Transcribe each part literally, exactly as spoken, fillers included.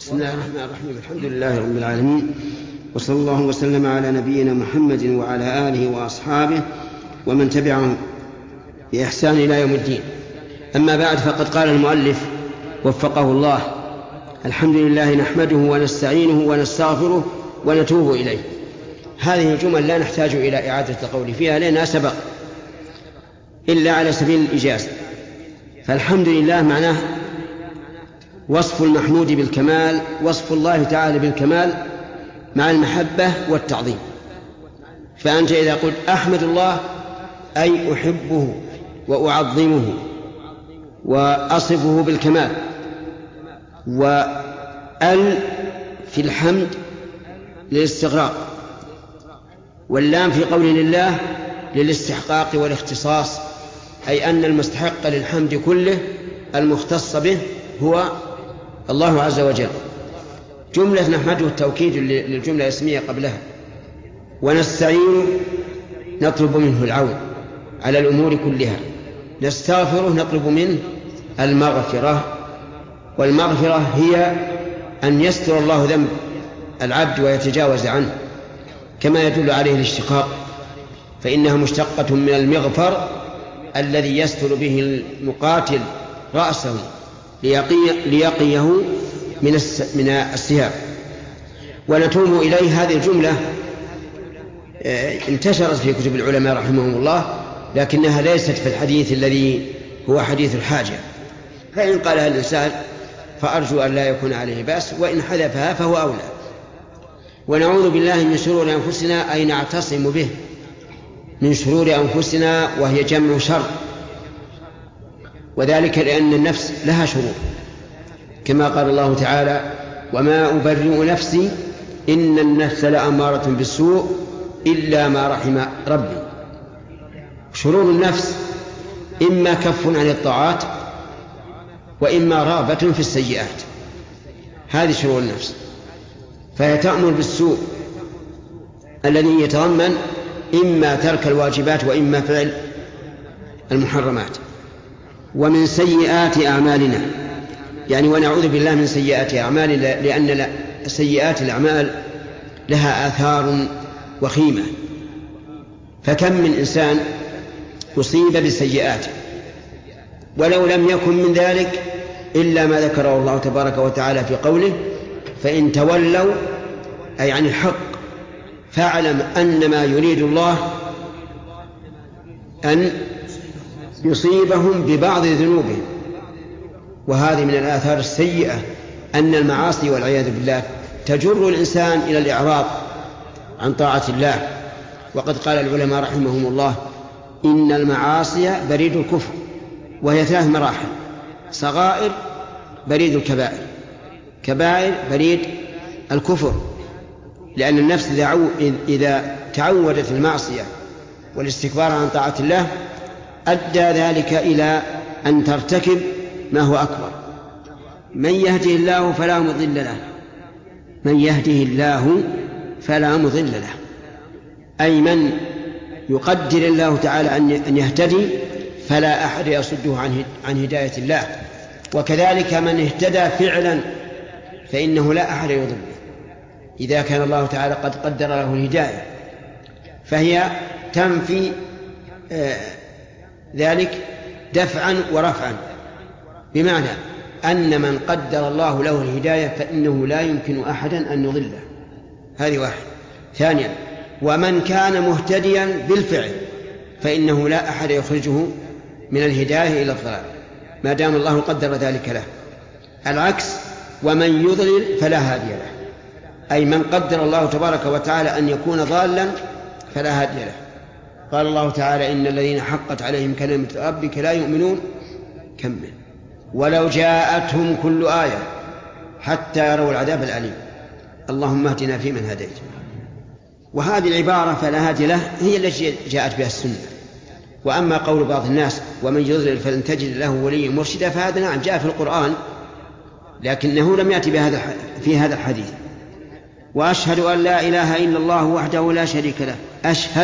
بسم الله الرحمن الرحيم. الحمد لله رب العالمين، وصلى الله وسلم على نبينا محمد وعلى آله وأصحابه ومن تبعهم بإحسان إلى يوم الدين. أما بعد، فقد قال المؤلف وفقه الله: الحمد لله نحمده ونستعينه ونستغفره ونتوب إليه. هذه الجمل لا نحتاج إلى إعادة القول فيها لأنها سبق، إلا على سبيل الإجازة. فالحمد لله معناه وصف المحمود بالكمال، وصف الله تعالى بالكمال مع المحبة والتعظيم. فأنت إذا قلت أحمد الله أي أحبه وأعظمه وأصفه بالكمال. وأل في الحمد للاستغراق، واللام في قول لله للاستحقاق والاختصاص، أي أن المستحق للحمد كله المختص به هو الله عز وجل. جملة نحمده التوكيد للجملة الاسمية قبلها. ونستعين نطلب منه العون على الأمور كلها. نستغفره نطلب منه المغفرة، والمغفرة هي أن يستر الله ذنب العبد ويتجاوز عنه، كما يدل عليه الاشتقاق، فإنها مشتقة من المغفر الذي يستر به المقاتل رأسه ليقي ليقيه من من السهام. ونتوب إليه، هذه الجملة انتشرت في كتب العلماء رحمهم الله، لكنها ليست في الحديث الذي هو حديث الحاجة، فإن قالها الإنسان فأرجو أن لا يكون عليه بأس، وإن حذفها فهو أولى. ونعوذ بالله من شرور أنفسنا، أي نعتصم به من شرور أنفسنا، وهي جمع شر، وذلك لأن النفس لها شرور، كما قال الله تعالى: وما أبرئ نفسي إن النفس لأمارة بالسوء إلا ما رحم ربي. شرور النفس إما كف عن الطاعات، وإما رغبة في السيئات، هذه شرور النفس. فهي تأمر بالسوء الذي يتضمن إما ترك الواجبات وإما فعل المحرمات. ومن سيئات أعمالنا، يعني ونعوذ بالله من سيئات أعمالنا، لأن سيئات الأعمال لها آثار وخيمة. فكم من إنسان أصيب بسيئات ولو لم يكن من ذلك إلا ما ذكره الله تبارك وتعالى في قوله: فإن تولوا أي عن الحق فاعلم أن ما يريد الله أن يصيبهم ببعض ذنوبهم. وهذه من الآثار السيئة، أن المعاصي والعياذ بالله تجر الإنسان إلى الإعراض عن طاعة الله. وقد قال العلماء رحمهم الله: إن المعاصي بريد الكفر، وهي ثلاث مراحل: صغائر بريد الكبائر، كبائر بريد الكفر. لأن النفس إذا تعودت المعصية والاستكبار عن طاعة الله أدى ذلك إلى أن ترتكب ما هو أكبر. من يهده الله فلا مضل له، من يهده الله فلا مضل له، أي من يقدر الله تعالى أن يهتدي فلا أحد يصده عن هداية الله. وكذلك من اهتدى فعلا فإنه لا أحد يضله إذا كان الله تعالى قد قدر له الهداية. فهي تنفي آه ذلك دفعا ورفعا، بمعنى أن من قدر الله له الهداية فإنه لا يمكن أحدا أن يضله. هذه واحد. ثانيا، ومن كان مهتديا بالفعل فإنه لا أحد يخرجه من الهداية إلى الضلال ما دام الله قدر ذلك له. العكس: ومن يضلل فلا هادي له، أي من قدر الله تبارك وتعالى أن يكون ضالا فلا هادي له. قال الله تعالى: إن الذين حقت عليهم كلمة ربك لا يؤمنون. كمل: ولو جاءتهم كل آية حتى يروا العذاب الأليم. اللهم اهدنا فيمن هديت. وهذه العبارة فلا هادي له هي التي جاءت بها السنة. وأما قول بعض الناس: ومن يضلل فلن تجد له وليا مرشدا، فهذا نعم جاء في القرآن، لكنه لم يأتي بهذا في هذا الحديث. وأشهد أن لا إله إلا الله وحده لا شريك له. أشهد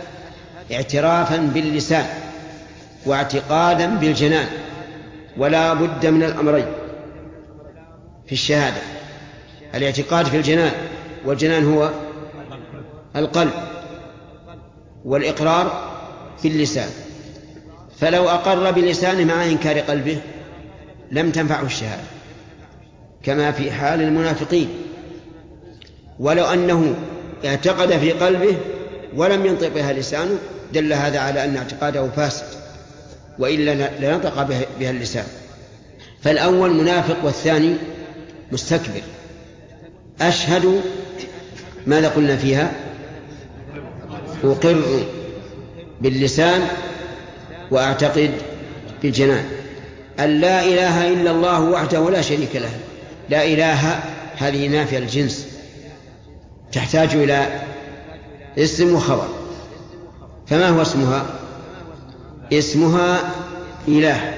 اعترافا باللسان واعتقادا بالجنان، ولا بد من الأمرين في الشهادة: الاعتقاد في الجنان، والجنان هو القلب، والإقرار في اللسان. فلو أقر بلسانه مع إنكار قلبه لم تنفعه الشهادة، كما في حال المنافقين. ولو أنه اعتقد في قلبه ولم ينطق بها لسانه دل هذا على أن اعتقاده فاسد، وإلا لنطق بها اللسان. فالأول منافق والثاني مستكبر. أشهد ماذا قلنا فيها؟ أقر باللسان وأعتقد بالجنان أن لا إله إلا الله وحده لا شريك له. لا إله هذه نافية الجنس، تحتاج إلى اسم وخبر. فما هو اسمها؟ اسمها إله،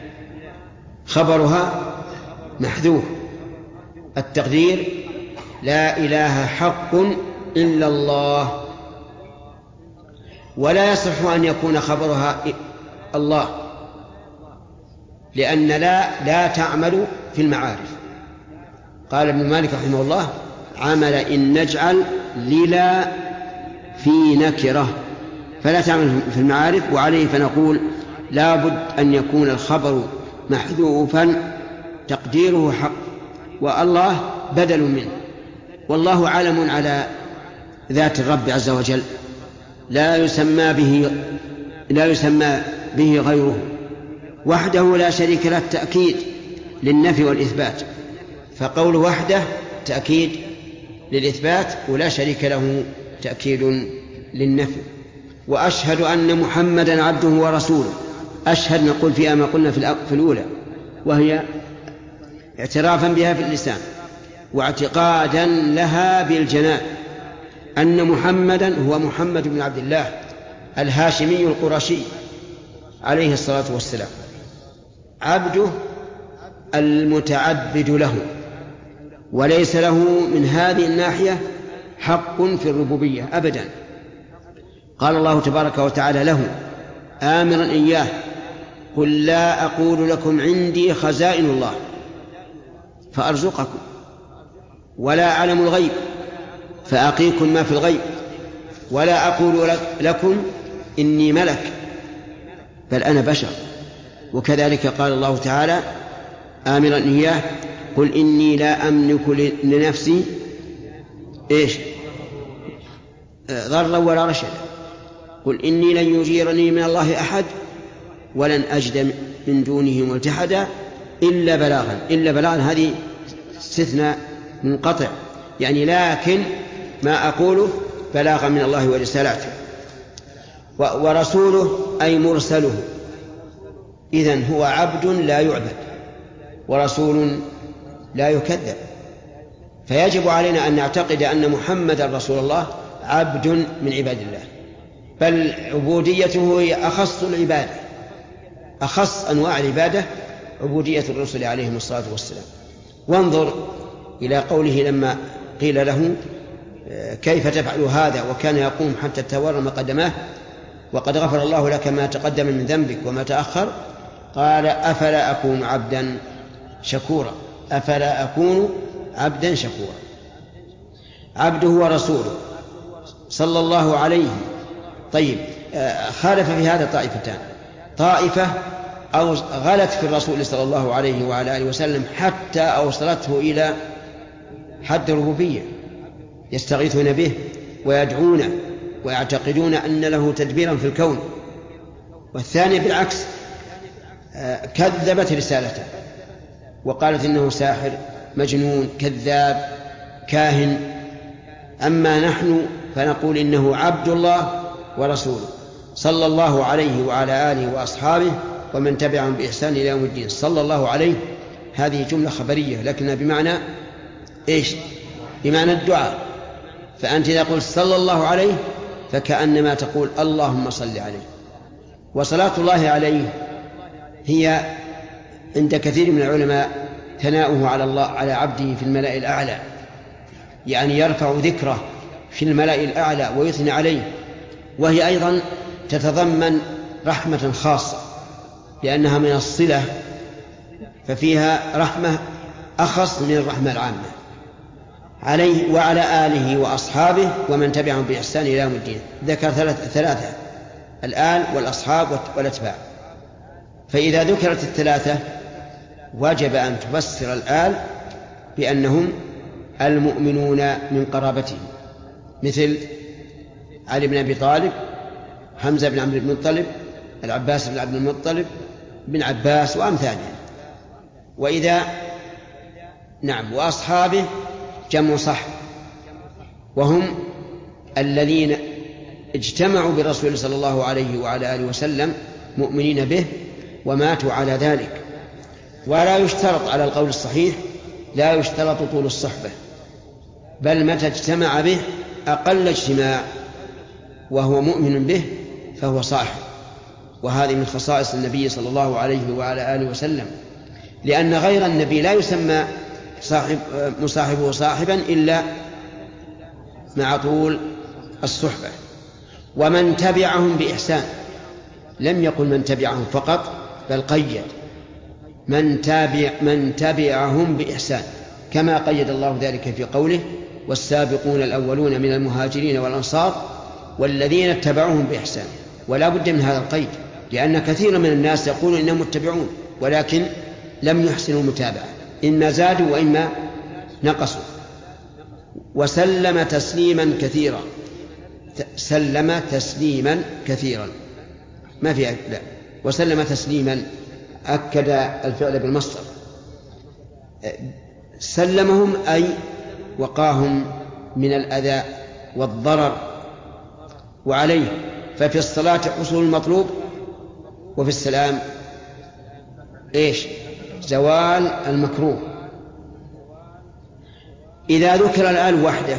خبرها محذوف، التقدير لا إله حق إلا الله. ولا يصح أن يكون خبرها الله، لأن لا لا تعمل في المعارف. قال ابن مالك رحمه الله: عمل إن نجعل للا في نكرة، فلا تعمل في المعارف. وعليه فنقول لا بد أن يكون الخبر محذوفا تقديره حق، والله بدل منه. والله عالم على ذات الرب عز وجل، لا يسمى به لا يسمى به غيره، وحده لا شريك له تأكيد للنفي والإثبات. فقول وحده تأكيد للإثبات، ولا شريك له تأكيد للنفي. وأشهد أن محمدا عبده ورسوله. أشهد نقول فيها ما قلنا في الأولى، وهي اعترافا بها في اللسان واعتقادا لها بالجنان، أن محمدا هو محمد بن عبد الله الهاشمي القرشي عليه الصلاة والسلام، عبده المتعبد له، وليس له من هذه الناحية حق في الربوبية أبدا. قال الله تبارك وتعالى له آمرا إياه: قل لا أقول لكم عندي خزائن الله فأرزقكم، ولا أعلم الغيب فأقيكم ما في الغيب، ولا أقول لكم إني ملك بل أنا بشر. وكذلك قال الله تعالى آمرا إياه: قل إني لا أملك لنفسي إيش ضرا ولا رشدا، قل إني لن يجيرني من الله أحد ولن أجد من دونه ملتحدا إلا بلاغا. إلا بلاغا هذه استثناء منقطع، يعني لكن ما أقوله بلاغا من الله ورسالاته. ورسوله أي مرسله، إذن هو عبد لا يعبد ورسول لا يكذب. فيجب علينا أن نعتقد أن محمدا رسول الله عبد من عباد الله، بل عبوديته هي أخص العبادة، أخص أنواع العبادة عبودية الرسل عليهم الصلاة والسلام. وانظر إلى قوله لما قيل له كيف تفعل هذا وكان يقوم حتى تورم قدماه وقد غفر الله لك ما تقدم من ذنبك وما تأخر، قال أفلا أكون عبدا شكورا. أفلا أكون عبدا شكورا. عبده ورسوله صلى الله عليه. طيب، خالف في هذا طائفتان: طائفة أو غلت في الرسول صلى الله عليه وعلى آله وسلم حتى أوصلته إلى حد الربوبية، يستغيثون به ويدعونه ويعتقدون أن له تدبيرا في الكون. والثاني بالعكس، كذبت رسالته وقالت إنه ساحر مجنون كذاب كاهن. أما نحن فنقول إنه عبد الله ورسوله صلى الله عليه وعلى آله وأصحابه ومن تبعهم بإحسان إلى يوم الدين. صلى الله عليه هذه جملة خبرية لكنها بمعنى إيش؟ بمعنى الدعاء. فأنت إذا قلت صلى الله عليه فكأنما تقول اللهم صل عليه. وصلاة الله عليه هي عند كثير من العلماء ثناؤه على الله على عبده في الملأ الأعلى، يعني يرفع ذكره في الملأ الأعلى ويثني عليه. وهي أيضا تتضمن رحمة خاصة لأنها من الصلة، ففيها رحمة أخص من الرحمة العامة. عليه وعلى آله وأصحابه ومن تبعهم بإحسان إلى يوم الدين. ذكر ثلاثة, ثلاثة الآل والأصحاب والأتباع. فإذا ذكرت الثلاثة وجب أن تفسر الآل بأنهم المؤمنون من قرابته، مثل علي بن أبي طالب، حمزة بن عبد المطلب، العباس بن عبد المطلب، بن عباس وأمثالهم. وإذا نعم وأصحابه جمع صح، وهم الذين اجتمعوا برسول صلى الله عليه وعلى آله وسلم مؤمنين به وماتوا على ذلك. ولا يشترط على القول الصحيح لا يشترط طول الصحبة، بل متى اجتمع به أقل اجتماع وهو مؤمن به فهو صاحب. وهذه من خصائص النبي صلى الله عليه وعلى آله وسلم، لأن غير النبي لا يسمى صاحب مصاحبه صاحبا إلا مع طول الصحبة. ومن تبعهم بإحسان، لم يقل من تبعهم فقط بل قيد من تابع من تبعهم بإحسان، كما قيد الله ذلك في قوله والسابقون الأولون من المهاجرين والأنصار والذين اتبعوهم بإحسان. ولا بد من هذا القيد، لأن كثير من الناس يقولون إنهم متبعون ولكن لم يحسنوا المتابعة، إما زادوا وإما نقصوا. وسلم تسليما كثيرا، سلم تسليما كثيرا ما في لا. وسلم تسليما أكد الفعل بالمصدر، سلمهم أي وقاهم من الأذى والضرر. وعليه ففي الصلاة حصول المطلوب، وفي السلام إيش؟ زوال المكروه. إذا ذكر الآل وحده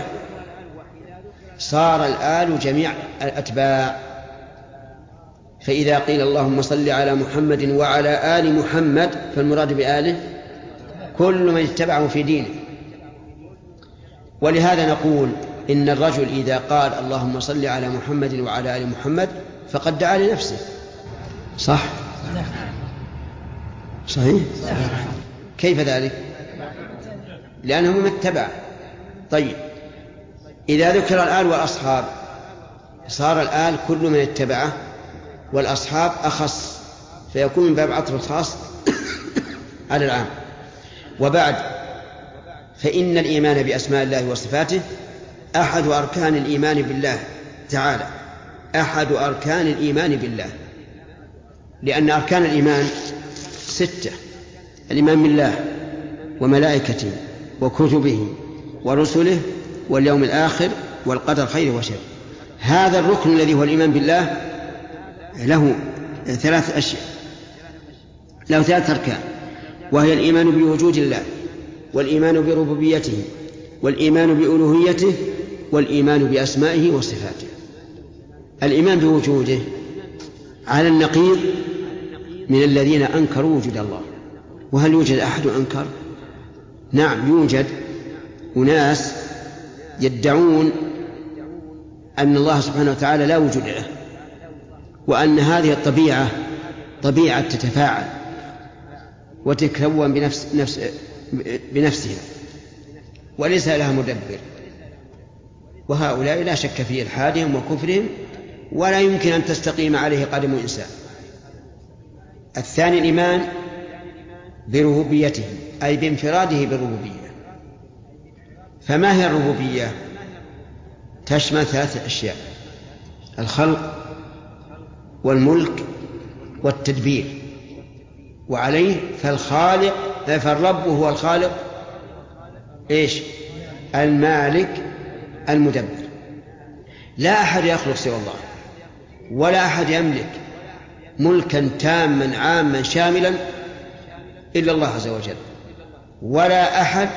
صار الآل جميع الأتباع. فإذا قيل اللهم صل على محمد وعلى آل محمد فالمراد بآله كل من اتبعه في دينه. ولهذا نقول إن الرجل إذا قال اللهم صل على محمد وعلى آل محمد فقد دعا لنفسه. صح؟ صحيح؟ كيف ذلك؟ لأنه من اتبع. طيب إذا ذكر الآل والأصحاب صار الآل كل من اتبعه، والأصحاب أخص، فيكون من باب عطف الخاص على العام. وبعد فإن الإيمان بأسماء الله وصفاته أحد أركان الإيمان بالله تعالى، أحد أركان الإيمان بالله، لأن أركان الإيمان ستة: الإيمان بالله وملائكته وكتبه ورسله واليوم الآخر والقدر خيره وشره. هذا الركن الذي هو الإيمان بالله له ثلاث أشياء، له ثلاث أركان، وهي الإيمان بوجود الله، والإيمان بربوبيته، والإيمان بألوهيته، والإيمان بأسمائه وصفاته. الإيمان بوجوده على النقيض من الذين أنكروا وجود الله. وهل يوجد أحد أنكر؟ نعم يوجد أناس يدعون أن الله سبحانه وتعالى لا وجود له، وأن هذه الطبيعة طبيعة تتفاعل وتكون بنفس نفس بنفسها وليس لها مدبر. وهؤلاء لا شك في إلحادهم وكفرهم، ولا يمكن أن تستقيم عليه قدم إنسان. الثاني الإيمان بربوبيته، أي بانفراده بالربوبية. فما هي الربوبية؟ تشمل ثلاثة أشياء: الخلق والملك والتدبير. وعليه فالخالق فالرب هو الخالق إيش؟ المالك المدبر. لا أحد يخلق سوى الله، ولا أحد يملك ملكا تاما عاما شاملا إلا الله عز وجل، ولا أحد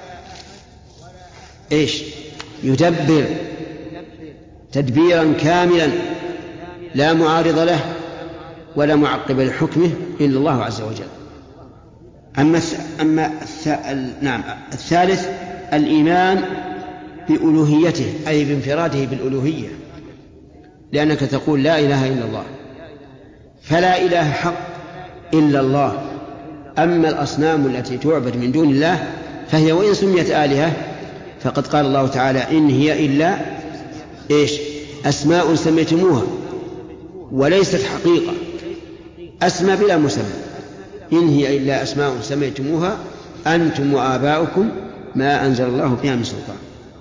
إيش؟ يدبر تدبيرا كاملا لا معارض له ولا معقب لحكمه إلا الله عز وجل. أما أما نعم الثالث الإيمان بألوهيته، أي بانفراده بالألوهية، لأنك تقول لا إله إلا الله، فلا إله حق إلا الله. أما الأصنام التي تعبد من دون الله فهي وإن سميت آلهة فقد قال الله تعالى إن هي إلا إيش؟ أسماء سميتموها وليست حقيقة، أسمى بلا مسمى، إن هي إلا أسماء سميتموها أنتم وآباؤكم ما أنزل الله بها من سلطان.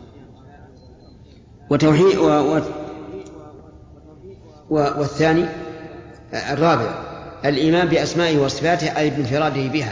وتوحيد و... و... و... والثاني الرابع الإيمان بأسمائه وصفاته أي بانفراده بها.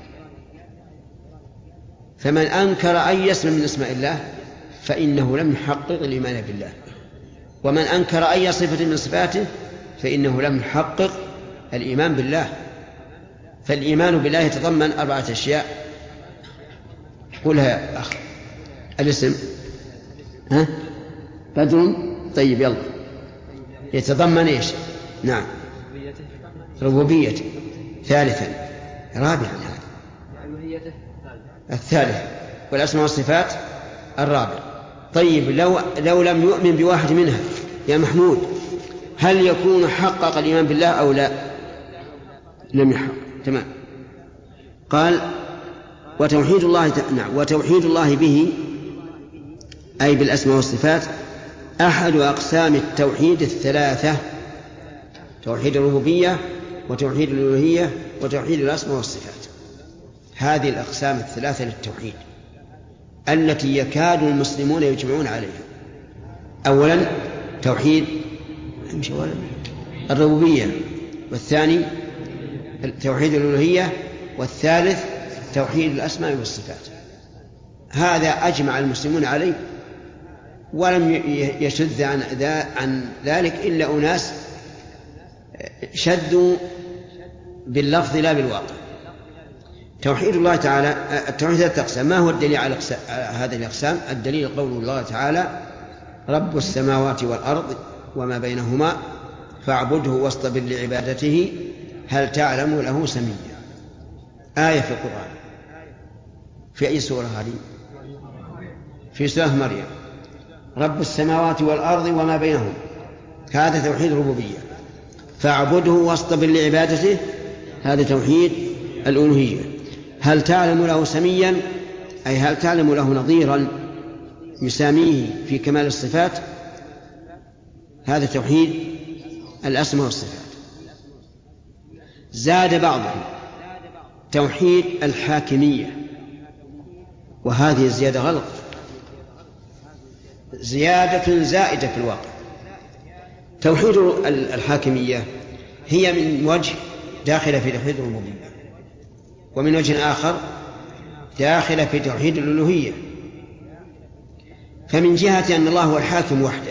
فمن أنكر أي اسم من اسماء الله فإنه لم يحقق الإيمان بالله، ومن أنكر أي صفة من صفاته فإنه لم يحقق الإيمان بالله. فالإيمان بالله يتضمن أربعة أشياء. قولها يا أخ. الاسم، ها؟ بدر. طيب يلا. يتضمن إيش؟ نعم. ربوبيته. ثالثا. رابعا هذا الثالث. والأسماء والصفات الرابع. طيب لو, لو لم يؤمن بواحد منها يا محمود هل يكون حقق الإيمان بالله أو لا؟ لم يحقق. تمام. قال وتوحيد الله نعم وتوحيد الله به أي بالأسماء والصفات أحد أقسام التوحيد الثلاثة: توحيد الربوبية وتوحيد الألوهية وتوحيد الأسماء والصفات. هذه الأقسام الثلاثة للتوحيد التي يكاد المسلمون يجمعون عليها. أولا توحيد الربوبية، والثاني توحيد الألوهية، والثالث توحيد الأسماء والصفات. هذا أجمع المسلمون عليه، ولم يشذ عن ذلك إلا أناس شدوا باللفظ لا بالواقع. توحيد الله تعالى التوحيد ثلاثة أقسام. ما هو الدليل على هذه الأقسام؟ الدليل قول الله تعالى رب السماوات والأرض وما بينهما فاعبده واصطبر لعبادته هل تعلم له سميا. آية في القرآن. في أي سورة هذه؟ في سورة مريم. رب السماوات والأرض وما بينهما، هذا توحيد الربوبية. فاعبده واصطبر لعبادته، هذا توحيد الألوهية. هل تعلم له سميا أي هل تعلم له نظيرا يساميه في كمال الصفات، هذا توحيد الأسماء والصفات. زاد بعضهم توحيد الحاكمية، وهذه الزيادة غلط، زيادة زائدة في الواقع. توحيد الحاكمية هي من وجه داخلة في توحيد الربوبية، ومن وجه آخر داخلة في توحيد الألوهية. فمن جهة أن الله هو الحاكم وحده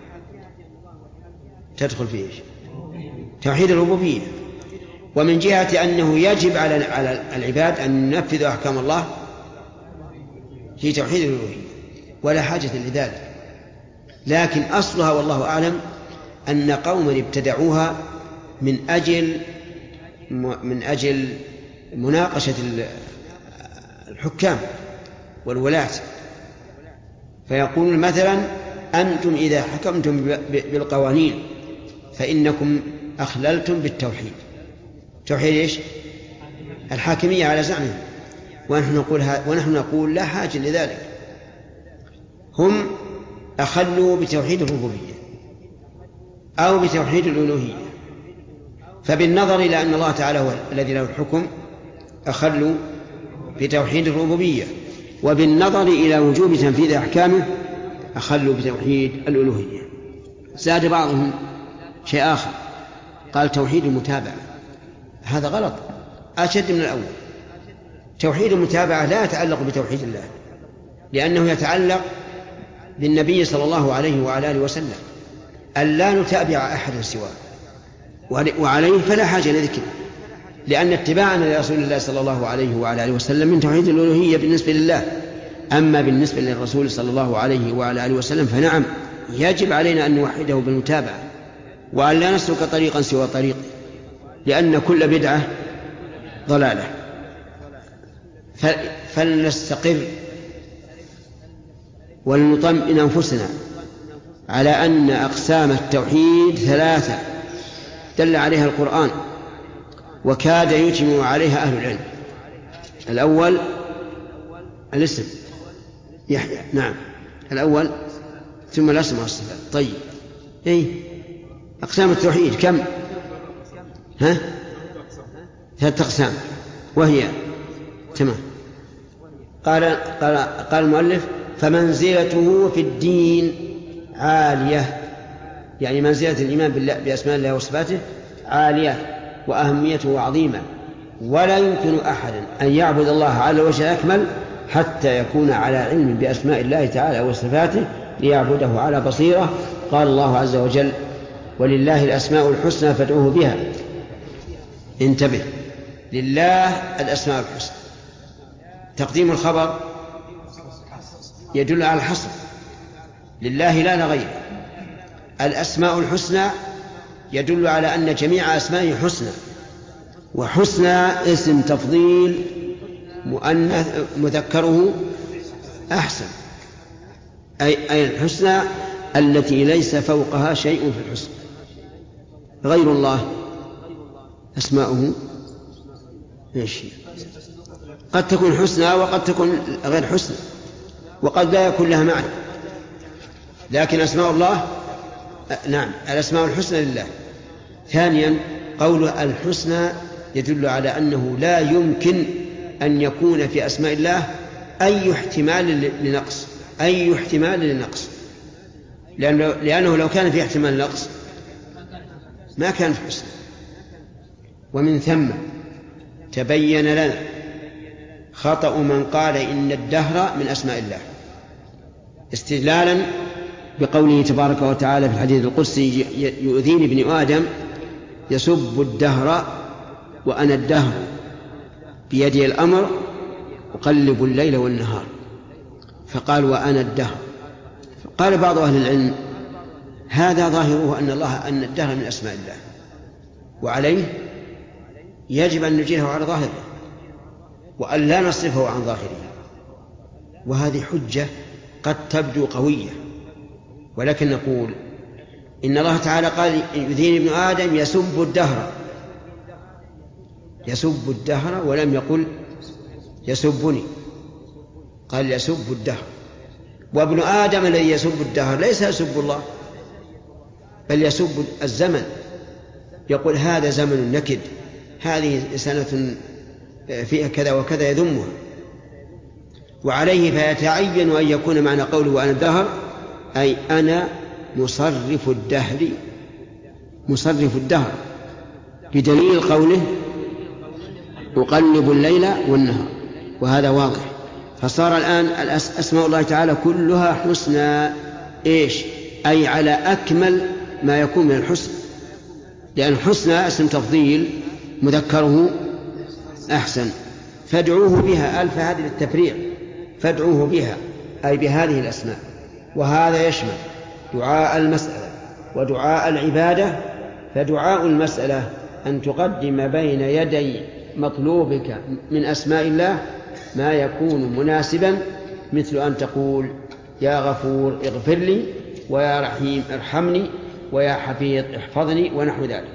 تدخل فيه توحيد الربوبية، ومن جهة أنه يجب على العباد أن ينفذوا أحكام الله في توحيد الألوهية، ولا حاجة لذلك. لكن أصلها والله أعلم أن قوما ابتدعوها من أجل من أجل مناقشة الحكام والولاة، فيقول مثلا أنتم إذا حكمتم بالقوانين فإنكم أخللتم بالتوحيد. توحيد إيش؟ الحاكمية على زعمهم، ونحن نقول, ونحن نقول لا حاجة لذلك. هم أخلوا بتوحيد الربوبية أو بتوحيد الألوهية، فبالنظر إلى أن الله تعالى هو الذي له الحكم أخلوا بتوحيد الربوبية، وبالنظر إلى وجوب تنفيذ أحكامه أخلوا بتوحيد الألوهية. زاد بعضهم شيء آخر، قال توحيد المتابعة. هذا غلط أشد من الأول. توحيد المتابعة لا يتعلق بتوحيد الله، لأنه يتعلق بالنبي صلى الله عليه وعلى آله وسلم، أن لا نتابع أحدا سواه، وعليه فلا حاجة لذكره، لأن اتباعنا لرسول الله صلى الله عليه وعلى آله وسلم من توحيد الألوهية بالنسبة لله. أما بالنسبة للرسول صلى الله عليه وعلى آله وسلم فنعم يجب علينا أن نوحده بالمتابعة، وأن لا نسلك طريقا سوى طريقه، لأن كل بدعة ضلالة. فلنستقر ولنطمئن أنفسنا على أن أقسام التوحيد ثلاثة دل عليها القرآن وكاد يجمع عليها أهل العلم. الأول الاسم، يحيى. نعم الأول ثم الأسماء والصفات. طيب إيه أقسام التوحيد كم؟ ها ثلاثة أقسام وهي تمام. قال قال قال المؤلف فمنزلته في الدين عالية، يعني منزلة الإيمان بالله بأسماء الله وصفاته عالية وأهميته عظيمة، ولا يمكن أحدا أن يعبد الله على الوجه الأكمل حتى يكون على علم بأسماء الله تعالى وصفاته ليعبده على بصيرة. قال الله عز وجل ولله الأسماء الحسنى فادعوه بها. انتبه، لله الأسماء الحسنى، تقديم الخبر يدل على الحصر، لله لا لغيره. الأسماء الحسنى يدل على أن جميع أسمائه حسنى، وحسنى اسم تفضيل مؤنث مذكره أحسن، أي أي الحسنى التي ليس فوقها شيء في الحسن. غير الله أسماؤه إيش؟ قد تكون حسنى وقد تكون غير حسنى، وقد لا يكون لها معنى، لكن أسماء الله نعم الأسماء الحسنى لله. ثانيا قول الحسنى يدل على أنه لا يمكن أن يكون في أسماء الله أي احتمال لنقص، أي احتمال لنقص، لأنه, لأنه لو كان في احتمال لنقص ما كان في حسنى. ومن ثم تبين لنا خطأ من قال إن الدهر من أسماء الله، استدلالا بقوله تبارك وتعالى في الحديث القدسي يؤذيني ابن آدم يسب الدهر وأنا الدهر بيدي الأمر أقلب الليل والنهار، فقال وأنا الدهر. قال بعض أهل العلم هذا ظاهره أن الله أن الدهر من أسماء الله، وعليه يجب أن نجيره على ظاهره وأن لا نصرفه عن ظاهره، وهذه حجة قد تبدو قوية، ولكن نقول إن الله تعالى قال يؤذيني ابن آدم يسب الدهر، يسب الدهر ولم يقل يسبني، قال يسب الدهر. وابن آدم الذي يسب الدهر ليس يسب الله بل يسب الزمن، يقول هذا زمن نكد، هذه سنة فيها كذا وكذا يذمها، وعليه فيتعين أن يكون معنى قوله وأنا الدهر أي أنا مصرف الدهر، مصرف الدهر، بدليل قوله أقلب الليل والنهار، وهذا واضح. فصار الآن أسماء الله تعالى كلها حسنى، إيش؟ أي على أكمل ما يكون من الحسن، لأن الحسنى اسم تفضيل مذكره أحسن. فادعوه بها، ألف هذه للتفريع، فادعوه بها أي بهذه الأسماء، وهذا يشمل دعاء المسألة ودعاء العبادة. فدعاء المسألة أن تقدم بين يدي مطلوبك من أسماء الله ما يكون مناسبا، مثل أن تقول يا غفور اغفر لي، ويا رحيم ارحمني، ويا حفيظ احفظني، ونحو ذلك.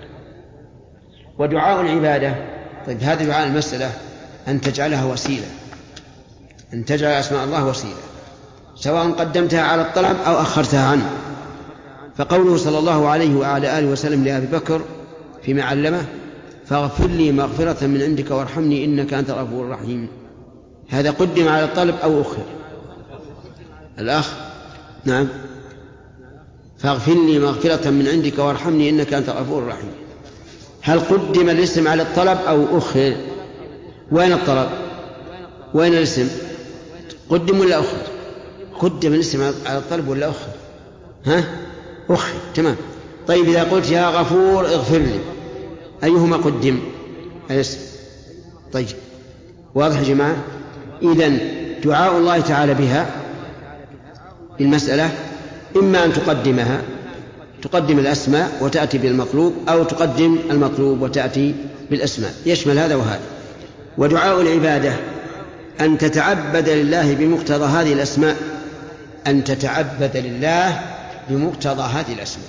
ودعاء العبادة طيب هذا دعاء المسألة أن تجعلها وسيلة، أن تجعل أسماء الله وسيلة، سواء قدمتها على الطلب أو أخرتها عنه. فقوله صلى الله عليه وعلى آله وسلم لأبي بكر فيما علمه فاغفر لي مغفرة من عندك وارحمني إنك أنت الغفور الرحيم، هذا قدم على الطلب أو أخر؟ الأخ نعم، فاغفر لي مغفرة من عندك وارحمني إنك أنت الغفور الرحيم. هل قدم الاسم على الطلب أو أخر؟ وين الطلب؟ وين الاسم؟ قدم ولا أخر؟ قدم الاسم على الطلب ولا أخر؟ ها؟ أخر، تمام. طيب إذا قلت يا غفور اغفر لي أيهما قدم؟ الاسم. طيب واضح يا جماعة؟ إذن دعاء الله تعالى بها بالمسألة إما أن تقدمها، تقدم الأسماء وتأتي بالمطلوب، أو تقدم المطلوب وتأتي بالأسماء، يشمل هذا وهذا. ودعاء العبادة أن تتعبد لله بمقتضى هذه الأسماء، أن تتعبد لله بمقتضى هذه الأسماء.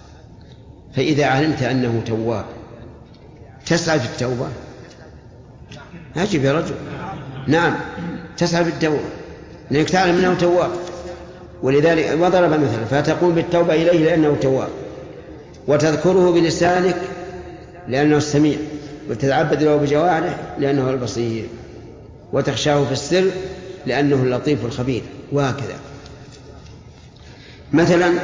فإذا علمت أنه تواب تسعى في التوبة، أجب يا رجل، نعم تسعى في التوبة، لأنك تعلم أنه تواب. ولذلك وضرب مثلا فتقوم بالتوبة إليه لأنه تواب، وتذكره بلسانك لأنه السميع، وتتعبد له بجوارح لأنه البصير، وتخشاه في السر لأنه اللطيف الخبير، وهكذا. مثلا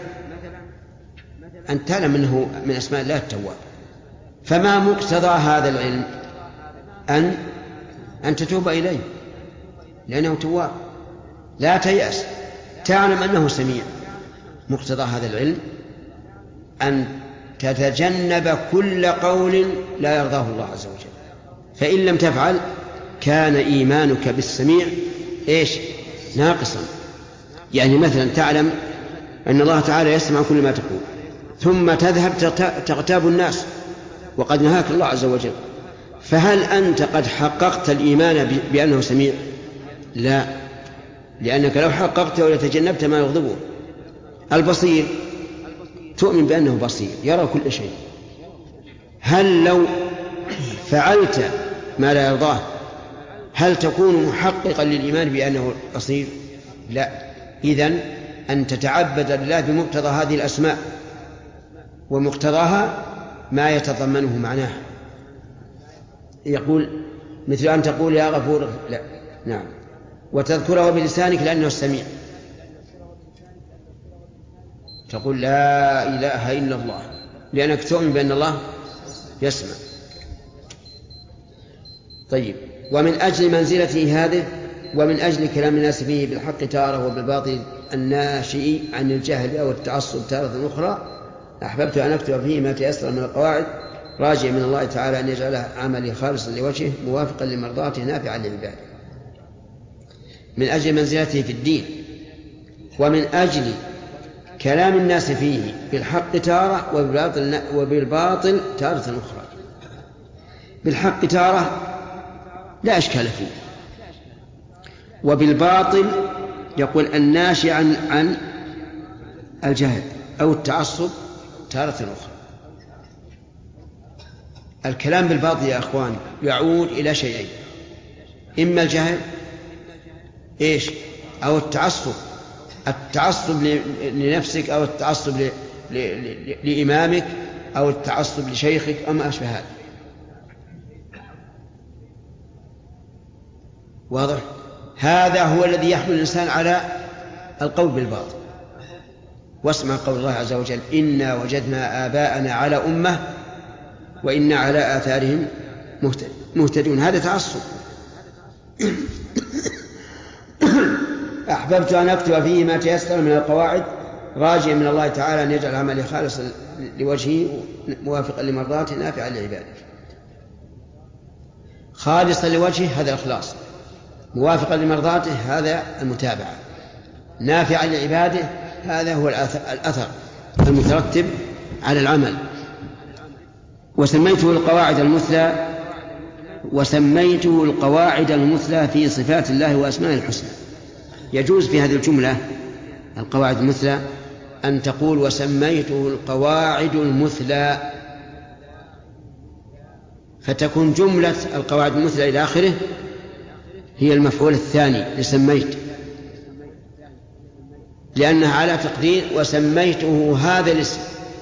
أن تعلم أنه من أسماء الله التواب، فما مقتضى هذا العلم؟ أن أن تتوب إليه لأنه تواب. لا تيأس، تعلم أنه سميع. مقتضى هذا العلم أن تتجنب كل قول لا يرضاه الله عز وجل، فإن لم تفعل كان إيمانك بالسميع إيش؟ ناقصا. يعني مثلا تعلم أن الله تعالى يسمع كل ما تقول، ثم تذهب تغتاب الناس وقد نهاك الله عز وجل، فهل أنت قد حققت الإيمان بأنه سميع؟ لا، لأنك لو حققته لتجنبت ما يغضبه. البصير تؤمن بأنه بصير يرى كل شيء، هل لو فعلت ما لا يرضاه هل تكون محققا للإيمان بأنه بصير؟ لا. إذن أن تتعبد لله بمقتضى هذه الأسماء، ومقتضاها ما يتضمنه معناه. يقول مثل أن تقول يا غفور، لا، نعم، وتذكره بلسانك لأنه السميع، تقول لا إله إلا الله لأنك تؤمن بأن الله يسمع. طيب، ومن أجل منزلته هذه ومن أجل كلام الناس فيه بالحق تارة وبالباطل الناشئ عن الجهل أو التعصب تارة أخرى أحببت أن أكتب فيه ما تيسر من القواعد راجع من الله تعالى أن يجعله عملي خالصا لوجهه موافقا لمرضاته نافعا للعباد. من أجل منزلته في الدين، ومن أجل كلام الناس فيه بالحق تارة وبالباطل, وبالباطل تارة أخرى. بالحق تارة لا أشكال فيه، وبالباطل يقول الناشئ عن, عن الجهل أو التعصب تارة أخرى. الكلام بالباطل يا أخوان يعود إلى شيئين: إما الجهل إيش أو التعصب، التعصب لنفسك أو التعصب ل... ل... ل... لإمامك أو التعصب لشيخك أو ما أشبه هذا. واضح؟ هذا هو الذي يحمل الإنسان على القول بالباطل. واسمع قول الله عز وجل: إنا وجدنا آباءنا على أمة وإنا على آثارهم مهتدون. هذا تعصب. أحببت أن أكتب فيه ما تيسر من القواعد راجيا من الله تعالى أن يجعل عملي خالصا لوجهه موافقا لمرضاته نافعا لعباده. خالصا لوجهه هذا الإخلاص، موافقا لمرضاته هذا المتابعة، نافعا لعباده هذا هو الأثر المترتب على العمل. وسميته القواعد المثلى وسميته القواعد المثلى في صفات الله وأسمائه الحسنى. يجوز في هذه الجملة القواعد المثلى أن تقول وسميته القواعد المثلى، فتكون جملة القواعد المثلى إلى آخره هي المفعول الثاني لسميت، لأنها على تقدير وسميته هذا الاسم،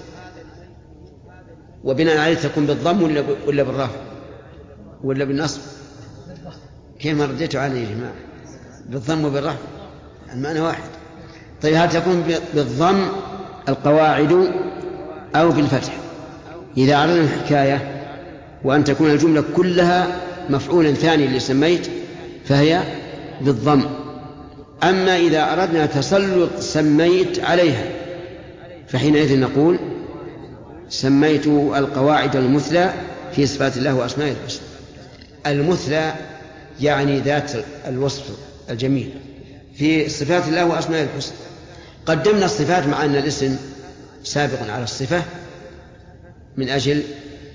وبناء عليه تكون بالضم ولا بالرفع ولا بالنصب؟ كيف ما رديتوا عليه يا جماعة؟ بالضم وبالرفع المعنى واحد. طيب هل تكون بالضم القواعد أو بالفتح؟ إذا أردنا الحكاية وأن تكون الجملة كلها مفعولا ثاني لسميت فهي بالضم. أما إذا أردنا تسلط سميت عليها فحينئذ نقول سميت القواعد المثلى في صفات الله وأسمائه الحسنى. المثلى يعني ذات الوصف الجميل في صفات الله وأسمائه الحسنى. قدمنا الصفات مع أن الاسم سابق على الصفة من أجل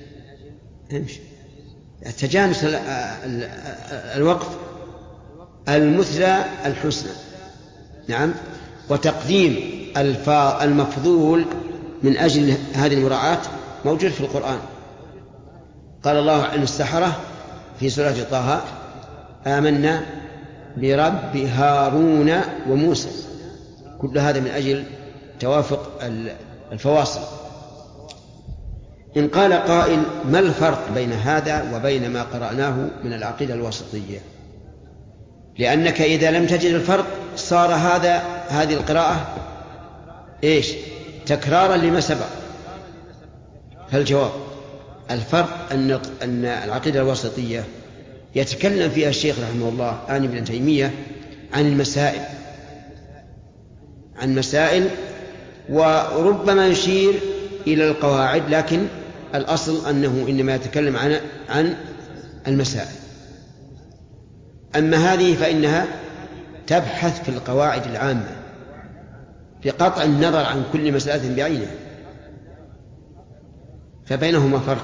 تجانس الوقف. المثلى الحسنى، نعم، وتقديم المفضول من أجل هذه المراعاة موجود في القرآن. قال الله عن السحرة في سورة طه: آمنا برب هارون وموسى، كل هذا من أجل توافق الفواصل. إن قال قائل ما الفرق بين هذا وبين ما قرأناه من العقيدة الواسطية؟ لأنك إذا لم تجد الفرق صار هذا هذه القراءة إيش؟ تكرارا لما سبق. فالجواب الفرق أن أن العقيدة الواسطية يتكلم فيها الشيخ رحمه الله آن ابن تيمية عن المسائل عن مسائل وربما يشير إلى القواعد، لكن الأصل أنه إنما يتكلم عن عن المسائل. أما هذه فإنها تبحث في القواعد العامة بقطع النظر عن كل مسألة بعينها، فبينهما فرق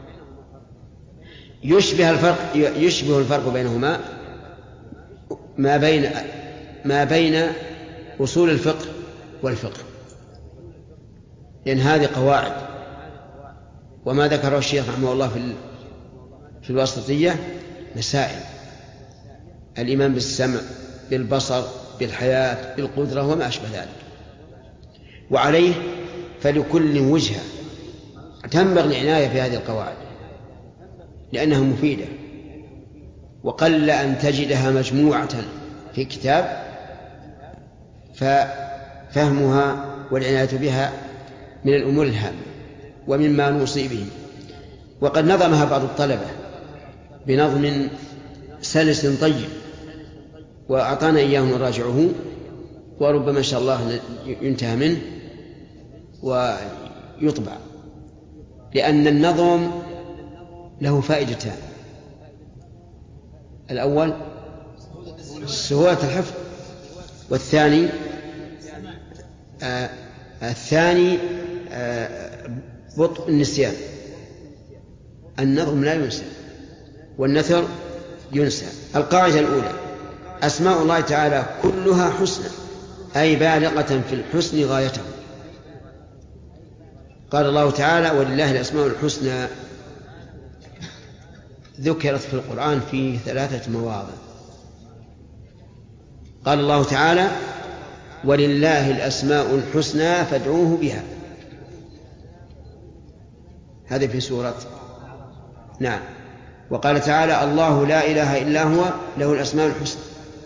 يشبه الفرق يشبه الفرق بينهما ما بين ما بين أصول الفقه والفقه، لأن هذه قواعد، وما ذكره الشيخ رحمه الله في في الواسطية مسائل: الإيمان بالسمع، بالبصر، بالحياة، بالقدرة، وما أشبه ذلك. وعليه فلكل وجهة تنبغي العناية في هذه القواعد لأنها مفيدة، وقل أن تجدها مجموعة في كتاب، ففهمها والعناية بها من الأمور الهامة ومما نوصي به. وقد نظمها بعض الطلبة بنظم سلس طيب وأعطانا إياه نراجعه، وربما إن شاء الله ينتهى منه ويطبع، لأن النظم له فائدتان: الأول سهولة الحفظ، والثاني آه الثاني آه بطء النسيان. النظم لا ينسى والنثر ينسى. القاعدة الأولى: أسماء الله تعالى كلها حسنى، أي بالغة في الحسن غايته. قال الله تعالى: ولله الأسماء الحسنى، ذكرت في القرآن في ثلاثة مواضع. قال الله تعالى: ولله الأسماء الحسنى فادعوه بها، هذا في سورة نعم. وقال تعالى: الله لا إله إلا هو له الأسماء الحسنى،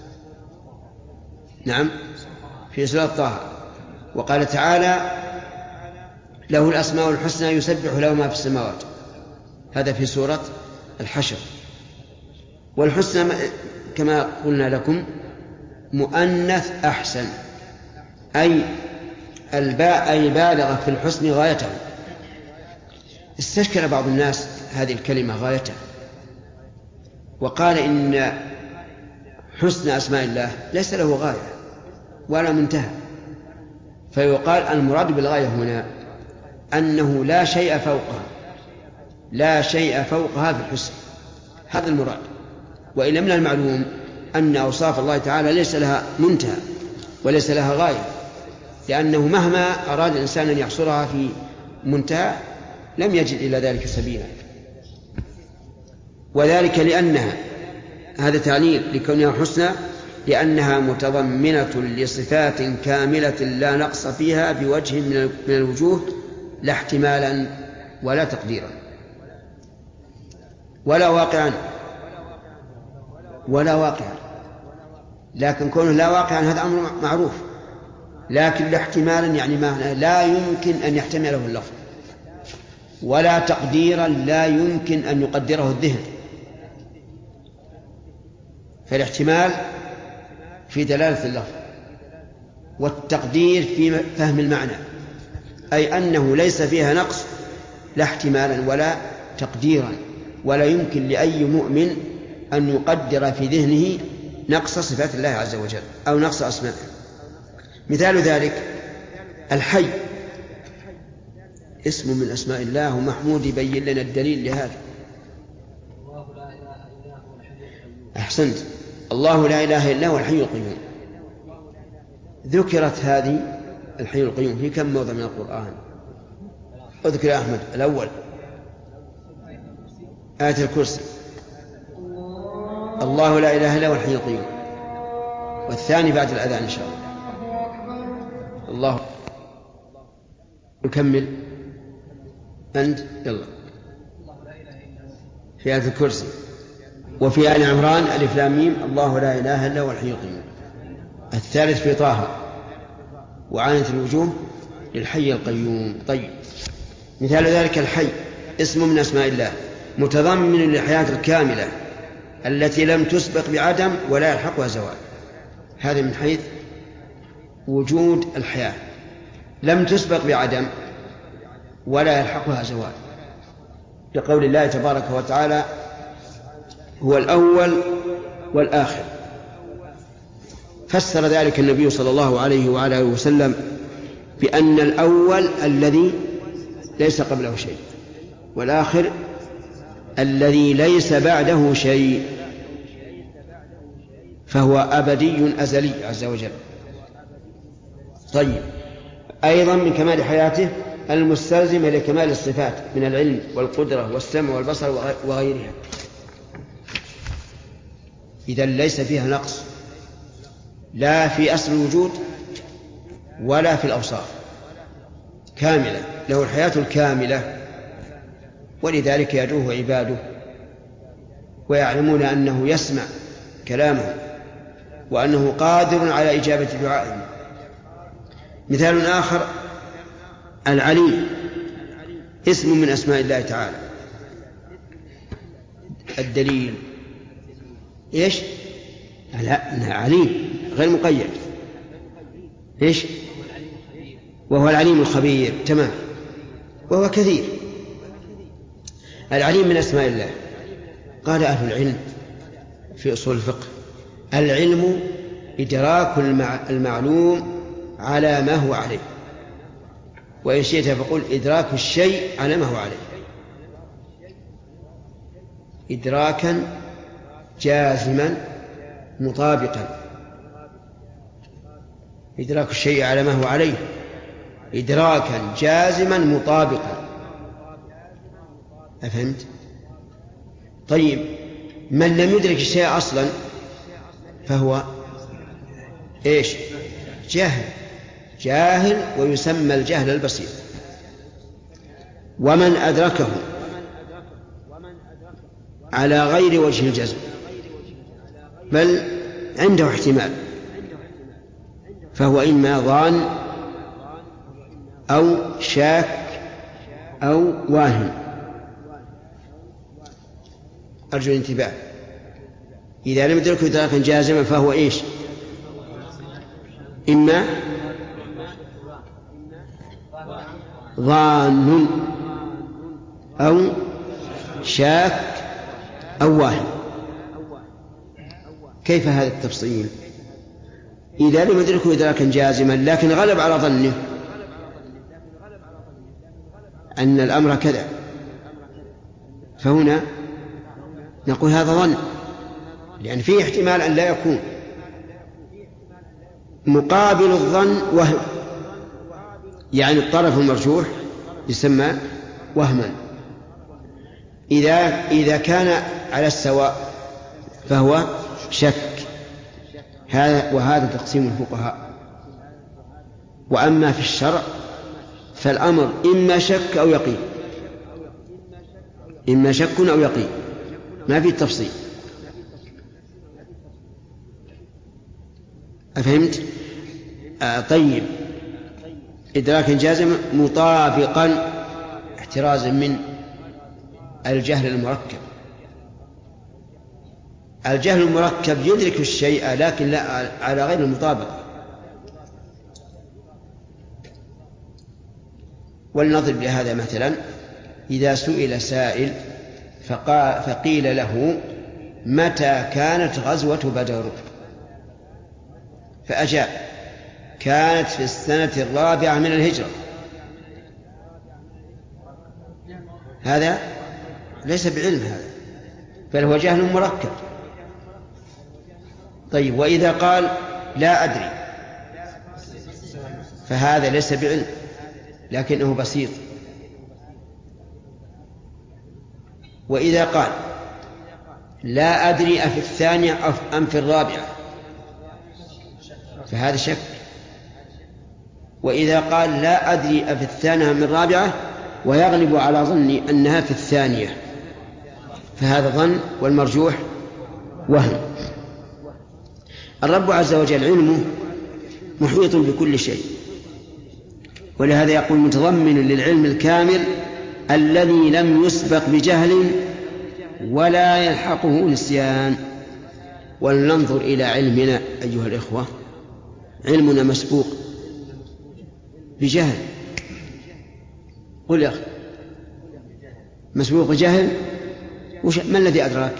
نعم، في سورة طه. وقال تعالى: له الأسماء الحسنى يسبح له ما في السماوات، هذا في سورة الحشر. والحسنى كما قلنا لكم مؤنث أحسن، أي الباء أي بالغة في الحسن غايته. استشكل بعض الناس هذه الكلمة غايته، وقال إن حسن أسماء الله ليس له غاية ولا منتهى، فيقال المراد بالغاية هنا أنه لا شيء فوقها، لا شيء فوقها في الحسن، هذا المراد. وإلا من المعلوم أن أوصاف الله تعالى ليس لها منتهى وليس لها غاية، لأنه مهما أراد الإنسان أن يحصرها في منتهى لم يجد إلى ذلك سبيلا. وذلك لأنها، هذا تعليل لكونها حسنى، لأنها متضمنة لصفات كاملة لا نقص فيها بوجه من الوجوه، لا احتمالا ولا تقديرا ولا واقعا ولا واقعا لكن كونه لا واقعا هذا أمر معروف، لكن لا احتمالا يعني معنى لا يمكن أن يحتمله اللفظ، ولا تقديرا لا يمكن أن يقدره الذهن. فالاحتمال في دلالة اللفظ، والتقدير في فهم المعنى، أي أنه ليس فيها نقص لا احتمالا ولا تقديرا، ولا يمكن لأي مؤمن أن يقدر في ذهنه نقص صفات الله عز وجل أو نقص أسمائه. مثال ذلك الحي، اسم من أسماء الله، ومحمود يبين لنا الدليل لهذا. أحسنت، الله لا إله إلا هو الحي القيوم. ذكرت هذه الحي القيوم في كم موضع من القرآن؟ اذكر يا أحمد. الأول آية الكرسي، الله لا إله إلا هو الحي القيوم. والثاني بعد الأذان إن شاء الله. الله نكمل أنت يلا. في آية الكرسي. وفي آل عمران ألف لام ميم الله لا إله إلا هو الحي القيوم. الثالث في طه وعانت الوجوه للحي القيوم. طيب، مثال ذلك الحي اسم من أسماء الله متضمن للحياة الكاملة التي لم تسبق بعدم ولا يلحقها زوال. هذا من حيث وجود الحياة، لم تسبق بعدم ولا يلحقها زوال، لقول الله تبارك وتعالى هو الأول والآخر. فسر ذلك النبي صلى الله عليه وعلى آله وسلم بأن الأول الذي ليس قبله شيء، والآخر الذي ليس بعده شيء، فهو أبدي أزلي عز وجل. طيب، أيضا من كمال حياته المستلزم لكمال الصفات من العلم والقدرة والسمع والبصر وغيرها، إذن ليس فيها نقص لا في أصل الوجود ولا في الأوصاف، كاملة، له الحياة الكاملة، ولذلك يدعوه عباده ويعلمون أنه يسمع كلامه وأنه قادر على إجابة دعائهم. مثال آخر العليم اسم من أسماء الله تعالى. الدليل إيش؟ لا، عليم غير مقيد. إيش؟ وهو العليم الخبير. تمام، وهو كثير. العليم من أسماء الله. قال أهل العلم في أصول الفقه العلم إدراك المعلوم على ما هو عليه، وإن شئت فقل إدراك الشيء على ما هو عليه، إدراكا جازما مطابقا. إدراك الشيء على ما هو عليه إدراكا جازما مطابقا. أفهمت؟ طيب، من لم يدرك الشيء أصلا فهو إيش؟ جاهل، جاهل ويسمى الجهل البسيط. ومن أدركه على غير وجه الجزم بل عنده احتمال فهو إما ظان أو شاك أو واهم. أرجو الانتباه. إذا لم يدركه إدراكا جازما فهو إيش؟ إما ظان أو شاك أو واهم. كيف هذا التفصيل؟ إذا لم يدركه إدراكا جازما لكن غلب على ظنه أن الأمر كذا، فهنا نقول هذا ظن، لأن فيه احتمال أن لا يكون. مقابل الظن وهم، يعني الطرف المرجوح يسمى وهما. إذا إذا كان على السواء فهو شك. هذا وهذا تقسيم الفقهاء. وأما في الشرع فالأمر إما شك أو يقين، إما شك أو يقين، ما في تفصيل. أفهمت؟ آه طيب. إدراكا جازما مطابقا، احترازا من الجهل المركب. الجهل المركب يدرك الشيء لكن لا على غير المطابقة. ولنضرب لهذا مثلا: إذا سئل سائل فقيل له متى كانت غزوة بدر؟ فأجاب: كانت في السنة الرابعة من الهجرة. هذا ليس بعلم، هذا بل هو جهل مركب. طيب، وإذا قال لا أدري فهذا ليس بعلم لكنه بسيط. وإذا قال لا أدري أفي الثانية أم في الرابعة فهذا شك. وإذا قال لا أدري أفي الثانية من الرابعة ويغلب على ظني أنها في الثانية فهذا ظن، والمرجوح وهم. الرب عز وجل علمه محيط بكل شيء، ولهذا يقول متضمن للعلم الكامل الذي لم يسبق بجهل ولا يلحقه نسيان. ولننظر إلى علمنا أيها الإخوة، علمنا مسبوق بجهل. قل يا أخي، مسبوق بجهل، ما الذي أدراك؟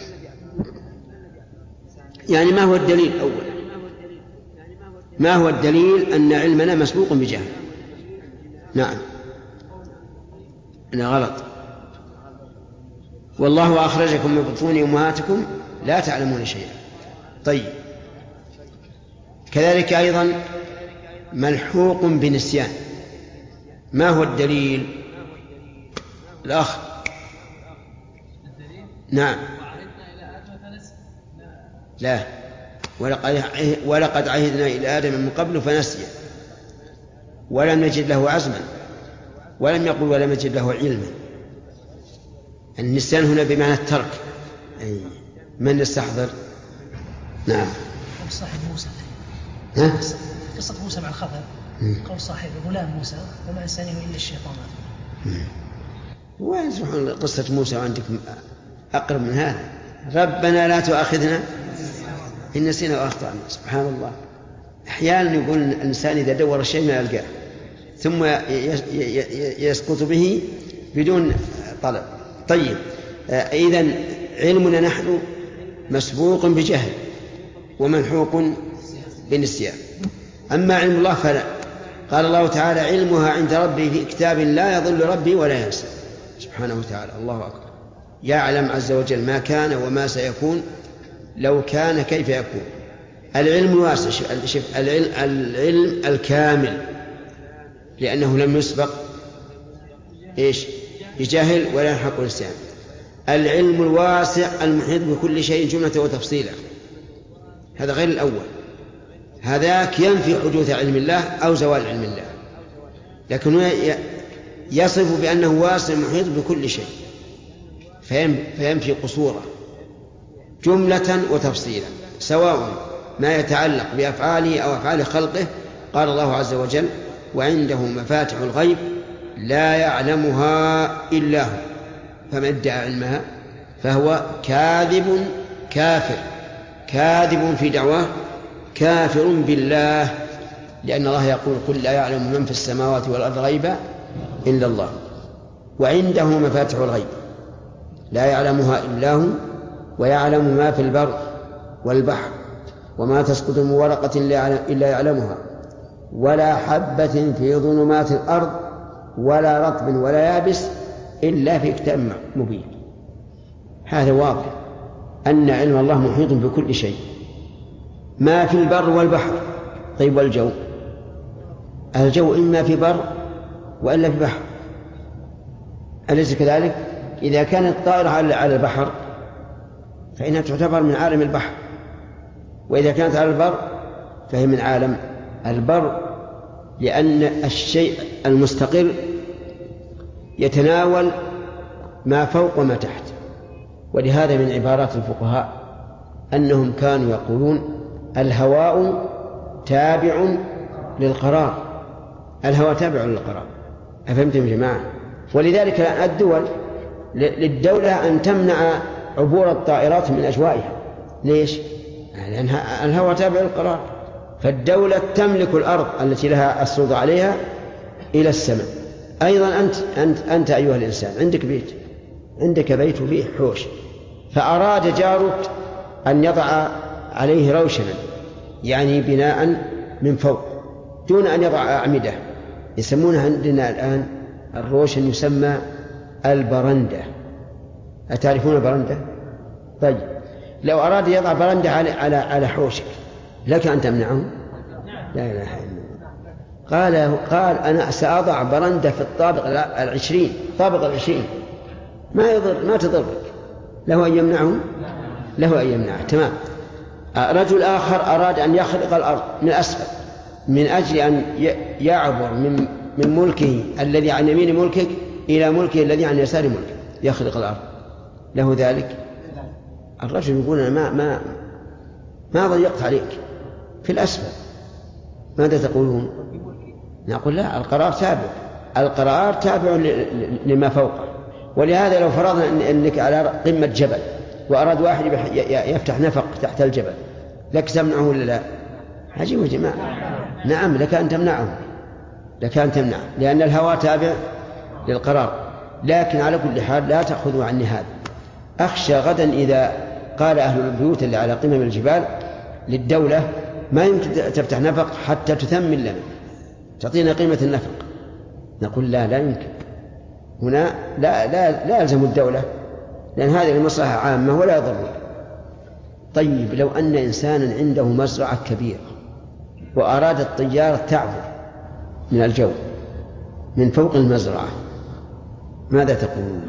يعني ما هو الدليل أولا؟ ما هو الدليل أن علمنا مسبوق بجهل؟ نعم، لا غلط. والله أخرجكم من بطون أمهاتكم لا تعلمون شيئا. طيب، كذلك أيضا ملحوق بنسيان. ما هو الدليل؟ الأخ نعم. لا، ولقد عهدنا إلى آدم من قبل فنسي ولم نجد له عزما، ولم يقل ولم نجد له علما. النسيان هنا بمعنى الترك. أي من يستحضر؟ نعم. قول صاحب موسى، ها؟ قصة موسى مع الخضر، قول صاحب غلام موسى وما أنسانيه إلا الشيطان. وين سبحان قصة موسى وعندكم أقرب من هذا؟ ربنا لا تؤاخذنا إن نسينا وأخطأنا. سبحان الله، أحيانا يقول الإنسان إذا دور الشيء ما يلقاه ثم يسقط به بدون طلب. طيب، إذن علمنا نحن مسبوق بجهل وملحوق بنسيان. أما علم الله فلا. قال الله تعالى علمها عند ربي في كتاب لا يضل ربي ولا ينسى. سبحانه وتعالى، الله أكبر، يعلم عز وجل ما كان وما سيكون، لو كان كيف يكون. العلم الواسع، العلم, العلم الكامل، لأنه لم يسبق إيش؟ بجهل ولا يلحق نسيان. العلم الواسع المحيط بكل شيء جملة وتفصيلا، هذا غير الأول. هذاك ينفي حدوث علم الله أو زوال علم الله، لكن يصف بأنه واسع محيط بكل شيء فينفي قصوره جملة وتفصيلا، سواء ما يتعلق بأفعاله أو أفعال خلقه. قال الله عز وجل وعنده مفاتح الغيب لا يعلمها إلا هو، فمن ادعى علمها فهو كاذب كافر، كاذب في دعواه كافر بالله، لأن الله يقول قل لا يعلم من في السماوات والأرض غيبا إلا الله. وعنده مفاتح الغيب لا يعلمها إلا هو، ويعلم ما في البر والبحر وما تسقط من ورقة إلا يعلمها، ولا حبة في ظلمات الأرض ولا رطب ولا يابس إلا في كتاب مبين. هذا واضح أن علم الله محيط بكل شيء، ما في البر والبحر. طيب، والجو؟ الجو إما في بر وإلا في بحر، أليس كذلك؟ إذا كانت طائرة على البحر فإنها تعتبر من عالم البحر، وإذا كانت على البر فهي من عالم البر، لأن الشيء المستقر يتناول ما فوق وما تحت. ولهذا من عبارات الفقهاء أنهم كانوا يقولون الهواء تابع للقرار، الهواء تابع للقرار. أفهمتم يا جماعة؟ ولذلك الدول للدولة أن تمنع عبور الطائرات من أجوائها. ليش؟ لأن الهواء تابع للقرار، فالدولة تملك الأرض التي لها السلطة عليها إلى السماء. أيضا أنت, أنت, أنت أيها الإنسان عندك بيت، عندك بيت فيه حوش، فأراد جارك أن يضع عليه روشنا، يعني بناء من فوق دون أن يضع أعمدة. يسمونها عندنا الآن الروشن يسمى البرندة. أتعرفون البرندة؟ طيب، لو أراد يضع برندة على على على حوشك لك أن تمنعه؟ لا إله إلا الله. قال قال أنا سأضع برندة في الطابق العشرين، طابق العشرين، ما يضر ما تضرك. له أن يمنعه؟ له أن يمنعه. تمام. رجل آخر أراد أن يخلق الأرض من أسفل من أجل أن يعبر من من ملكه الذي عن يمين ملكك إلى ملكه الذي عن يسار ملكك، يخلق الأرض، له ذلك؟ الرجل يقول أنا ما ما ما ضيقت عليك في الأسفل، ماذا تقولون؟ نقول لا، القرار تابع، القرار تابع لما فوقه. ولهذا لو فرضنا أنك على قمة جبل وأراد واحد يفتح نفق تحت الجبل، لك تمنعه ولا لا؟ عجيب يا جماعة. نعم لكان تمنعه، لكان تمنعه، لأن الهواء تابع للقرار. لكن على كل حال لا تأخذوا عني هذا. أخشى غدا إذا قال أهل البيوت اللي على قمم الجبال للدولة ما يمكن تفتح نفق حتى تثمن لنا، تعطينا قيمة النفق، نقول لا لا يمكن، هنا لا لا لا يلزم الدولة، لأن هذه المصلحة عامة ولا يضر. طيب لو أن إنسانا عنده مزرعة كبيرة وأراد الطيارة تعبر من الجو من فوق المزرعة، ماذا تقولون؟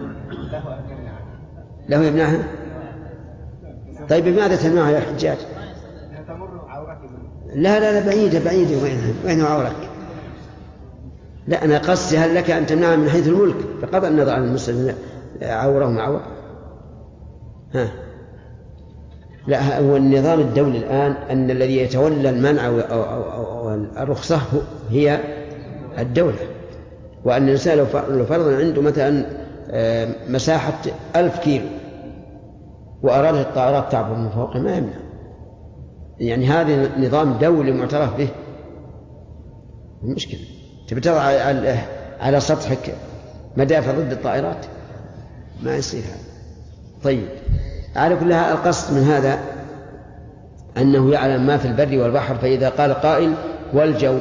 له يمنعها؟ طيب بماذا تمنعها يا حجاج؟ لا لا لا بعيدة بعيدة، وين عورك؟ لا أنا قصدي هل لك أن تمنعها من حيث الملك بقطع النظر عن المسلم عوره ومعور؟ ها لا، هو النظام الدولي الآن أن الذي يتولى المنع والرخصة هي الدولة، وأن الإنسان لو فرضنا عنده مثلا مساحة ألف كيلو وأراد الطائرات تعبر من فوقه ما يمنع، يعني هذا نظام دولي معترف به. المشكلة تبي تضع على سطحك مدافع ضد الطائرات، ما يصير هذا. طيب على كل هذا القصد من هذا أنه يعلم ما في البر والبحر، فإذا قال قائل والجو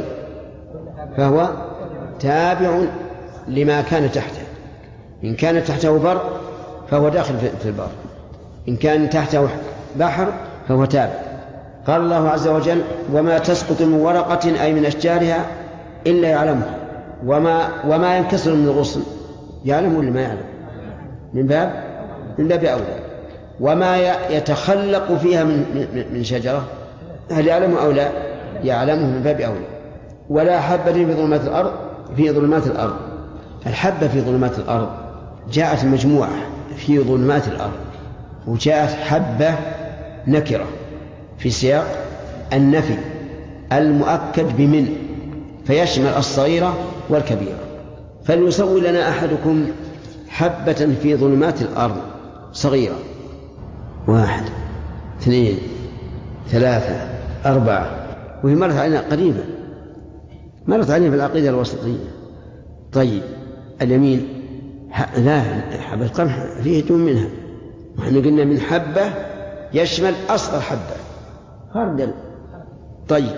فهو تابع لما كان تحته، إن كان تحته بر فهو داخل في البر، إن كان تحته بحر فهو تابع. قال الله عز وجل وما تسقط من ورقة أي من أشجارها إلا يعلمها، وما, وما ينكسر من الغصن يعلم ولا ما يعلم؟ من باب من باب أولى. وما يتخلق فيها من, من شجرة هل يعلمه أو لا؟ يعلمه من باب أولى. ولا حبة في ظلمات الأرض في ظلمات الأرض. الحبة في ظلمات الأرض جاءت مجموعة في ظلمات الأرض، وجاءت حبة نكرة في سياق النفي المؤكد بمن، فيشمل الصغيرة والكبيرة. فليسوي لنا أحدكم حبة في ظلمات الأرض صغيرة، واحد اثنين ثلاثة أربعة، وهي مرت علينا قريبا، مرت علينا في العقيدة الوسطية. طيب اليمين لا، حبة قمح فيه دون منها، ونحن قلنا من حبة يشمل أصغر حبة خردل. طيب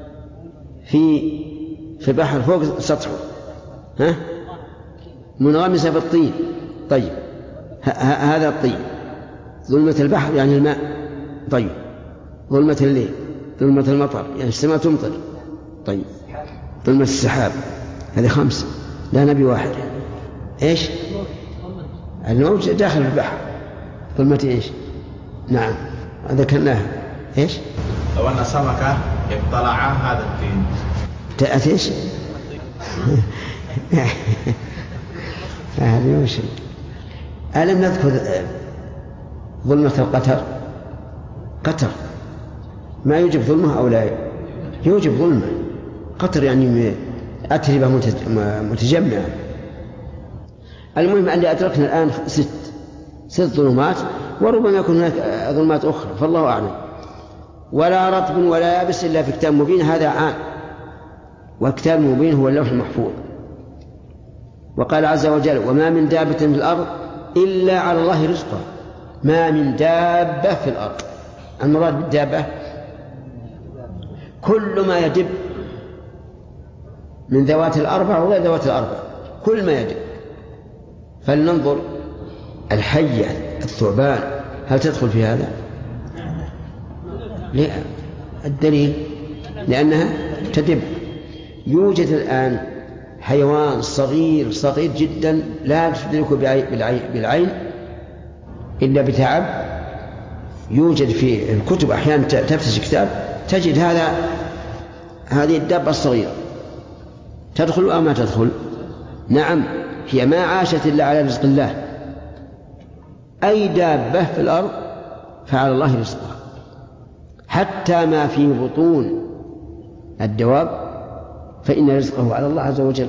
في في البحر فوق سطحه ها منغمسة بالطين. طيب هذا الطين، ظلمة البحر يعني الماء. طيب ظلمة الليل، ظلمة المطر يعني السماء تمطر. طيب ظلمة السحاب، هذه خمسة، لا نبي واحد. إيش؟ الموج داخل في البحر. ظلمة إيش؟ نعم ذكرناها. إيش؟ لو أن سمكة اقتلع هذا الطين تأتي إيش؟ هذه مش. ألم نذكر ظلمة القتر؟ قتر ما يوجب ظلمة أو لا يوجب ظلمة؟ قتر يعني أتربة متجمعة. المهم أن أدركنا الآن ست ست ظلمات، وربما يكون هناك ظلمات أخرى فالله أعلم. ولا رطب ولا يابس إلا في كتاب مبين، هذا عام، والكتاب المبين هو اللوح المحفوظ. وقال عز وجل وما من دابة في الأرض إلا على الله رزقها. ما من دابة في الأرض، المراد بالدابة كل ما يدب من ذوات الأربع وغير ذوات الأربع، كل ما يدب. فلننظر الحية الثعبان هل تدخل في هذا؟ لا، الدليل لأنها تدب. يوجد الآن حيوان صغير صغير جدا لا تدرك بالعين إلا بتعب يوجد في الكتب أحيانا تفتش كتاب تجد هذا هذه الدابة الصغيرة تدخل أو ما تدخل. نعم، هي ما عاشت إلا على رزق الله. أي دابة في الأرض فعلى الله رزقها، حتى ما في بطون الدواب فإن رزقه على الله عز وجل.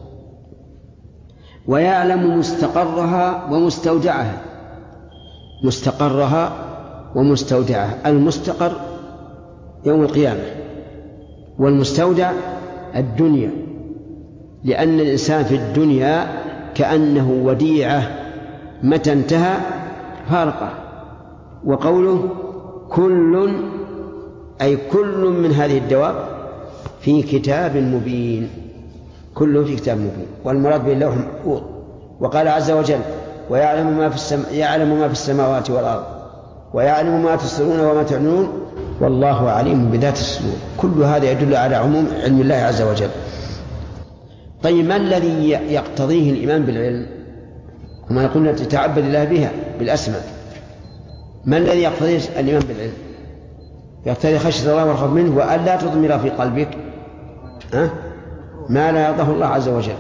ويعلم مستقرها ومستودعها. مستقرها ومستودعها، المستقر يوم القيامة، والمستودع الدنيا، لأن الإنسان في الدنيا كأنه وديعة متى انتهى فارقه. وقوله كل أي كل من هذه الدواب في كتاب مبين، كله في كتاب مبين، والمراد باللوح المحفوظ. وقال عز وجل ويعلم ما في السم... يعلم ما في السماوات والأرض ويعلم ما تسرون وما تعلنون والله عليم بذات الصدور. كل هذا يدل على عموم علم الله عز وجل. طيب ما الذي يقتضيه الإيمان بالعلم؟ وما يقولون تتعبد الله بها بالأسماء. ما الذي يقتضيه الإيمان بالعلم؟ يقتضي خشية الله والخوف منه، وأن لا تضمر في قلبك أه؟ ما لا يرضاه الله عز وجل.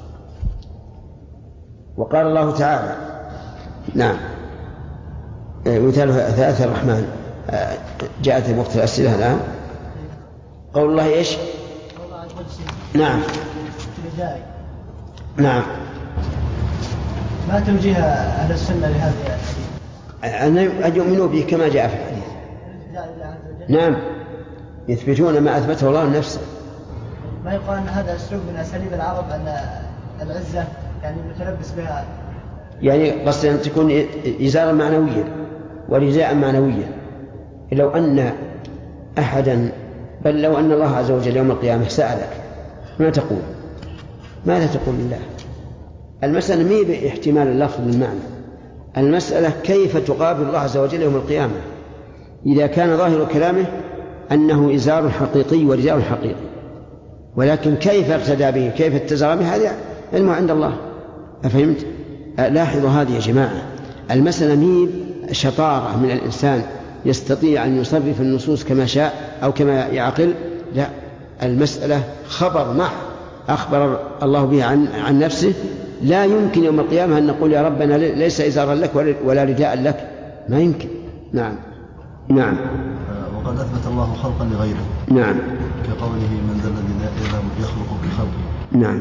وقال الله تعالى نعم مثال ثلاثة الرحمن جاءت وقت الأسئلة الآن. قول الله إيش؟ نعم نعم. ما توجيه أهل السنة لهذه الحديث؟ أن يؤمنوا به كما جاء في الحديث. نعم، يثبتون ما أثبته الله لنفسه. ما يقال أن هذا أسلوب من أساليب العرب أن العزة يعني متلبس بها، يعني قصد أن تكون إزارا معنويا ورجاء معنويا. لو أن أحدا بل لو أن الله عز وجل يوم القيامة سألك ما تقول؟ ماذا تقول لله؟ المسألة مي باحتمال اللفظ بالمعنى، المسألة كيف تقابل الله عز وجل يوم القيامة. إذا كان ظاهر كلامه أنه إزار حقيقي ورجاء حقيقي، ولكن كيف ارتدى به كيف اتزر به هذا علمه عند الله. أفهمت؟ لاحظوا هذه يا جماعة، المسألة مي شطارة من الإنسان يستطيع أن يصرف النصوص كما شاء أو كما يعقل، لا، المسألة خبر محض أخبر الله به عن, عن نفسه. لا يمكن يوم القيامة أن نقول يا ربنا ليس إزارا لك ولا رداء لك، ما يمكن. نعم نعم. وقد أثبت الله خلقا لغيره. نعم. كقوله من ذا الذي يخلق بخلقه. نعم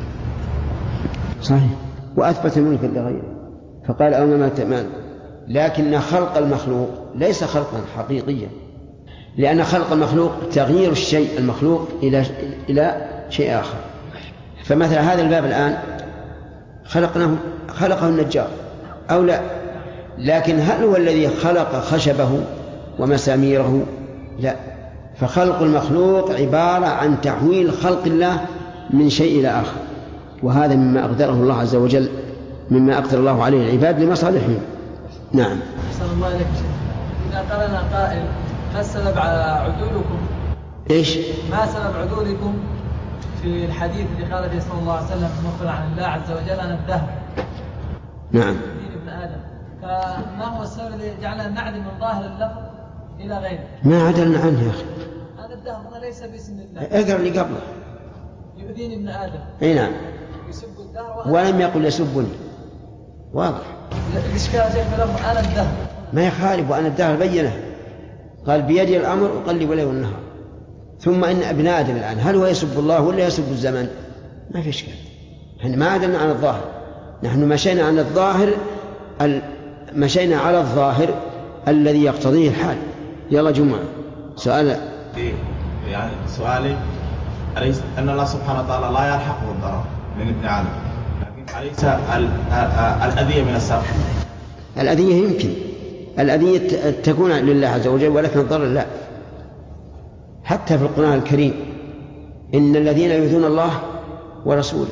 صحيح. وأثبت ملكا لغيره فقال أو ما تأمان. لكن خلق المخلوق ليس خلقا حقيقيا، لأن خلق المخلوق تغيير الشيء المخلوق إلى إلى شيء آخر. فمثلا هذا الباب الآن خلقناه خلقه النجار أو لا، لكن هل هو الذي خلق خشبه ومساميره؟ لا. فخلق المخلوق عبارة عن تحويل خلق الله من شيء إلى آخر، وهذا مما أقدره الله عز وجل، مما أقدر الله عليه العباد لمصالحهم. نعم. أحسن الله إليك. إذا قال لنا قائل ما سبب عدولكم؟ إيش؟ ما سبب عدولكم في الحديث اللي قال فيه صلى الله عليه وسلم مخبر عن الله عز وجل أنا الدهر. نعم. دين ابن آدم. فما هو السبب الذي جعلنا نعدل من ظاهر اللفظ إلى غيره؟ ما عدلنا عنه يا أخي. هذا الدهر ليس باسم الله. اقرأ اللي قبله. يؤذيني ابن آدم. أي نعم. يسب الدهر ولم يقل يسبني. واضح. الإشكال شيخ له أنا الدهر. ما يخالف وأنا الدهر بينه. قال بيدي الأمر أقلب الليل والنهار. ثم إن ابن آدم الآن هل هو يسب الله ولا يسب الزمن؟ ما في إشكال. نحن ما عدلنا عن الظاهر، نحن مشينا عن الظاهر ال... مشينا على الظاهر الذي يقتضيه الحال. يلا جمعة سؤال. يعني سؤالي أليس أن الله سبحانه وتعالى لا يلحقه الضرر من ابن آدم، لكن أليس الأذية من السبب؟ الأذية يمكن الأذية تكون لله عز وجل، ولكن الضرر لا. حتى في القرآن الكريم إن الذين يؤذون الله ورسوله.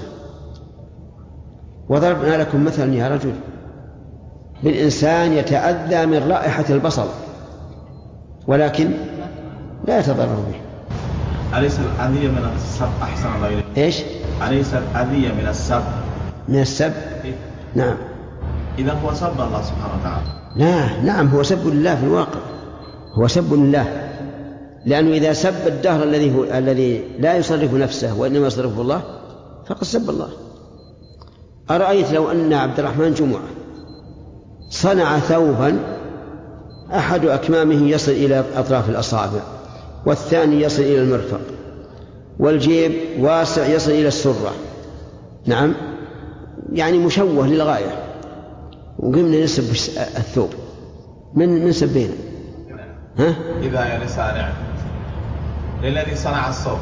وضربنا لكم مثلا يا رجل بالإنسان يتأذى من رائحة البصل ولكن لا يتضرر به. أليس الأذية من السب أحسن غيره؟ إيش؟ أليس الأذية من السب؟ من السب؟ إيه؟ نعم. إذا هو سب الله سبحانه وتعالى لا نعم هو سب لله في الواقع، هو سب لله، لأنه إذا سب الدهر الذي هو الذي لا يصرف نفسه وإنما يصرفه الله فقد سب الله. أرأيت لو أن عبد الرحمن جمعة صنع ثوبا أحد أكمامه يصل إلى أطراف الأصابع والثاني يصل إلى المرفق والجيب واسع يصل إلى السرة، نعم يعني مشوه للغاية، وقمنا نسب الثوب من من سبينا ها؟ إذا يعني صانع للذي صنع الصوب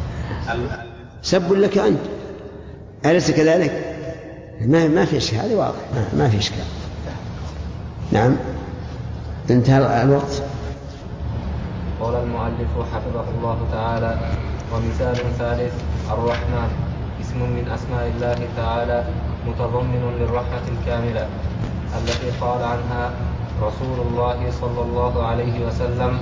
سب لك أنت، أليس كذلك؟ ما ما في إشكال، هذا واضح، ما, ما في إشكال. نعم انتهى الوقت. قال المؤلف حفظه الله تعالى: ومثال ثالث الرحمن اسم من أسماء الله تعالى متضمن للرحمة الكاملة التي قال عنها رسول الله صلى الله عليه وسلم.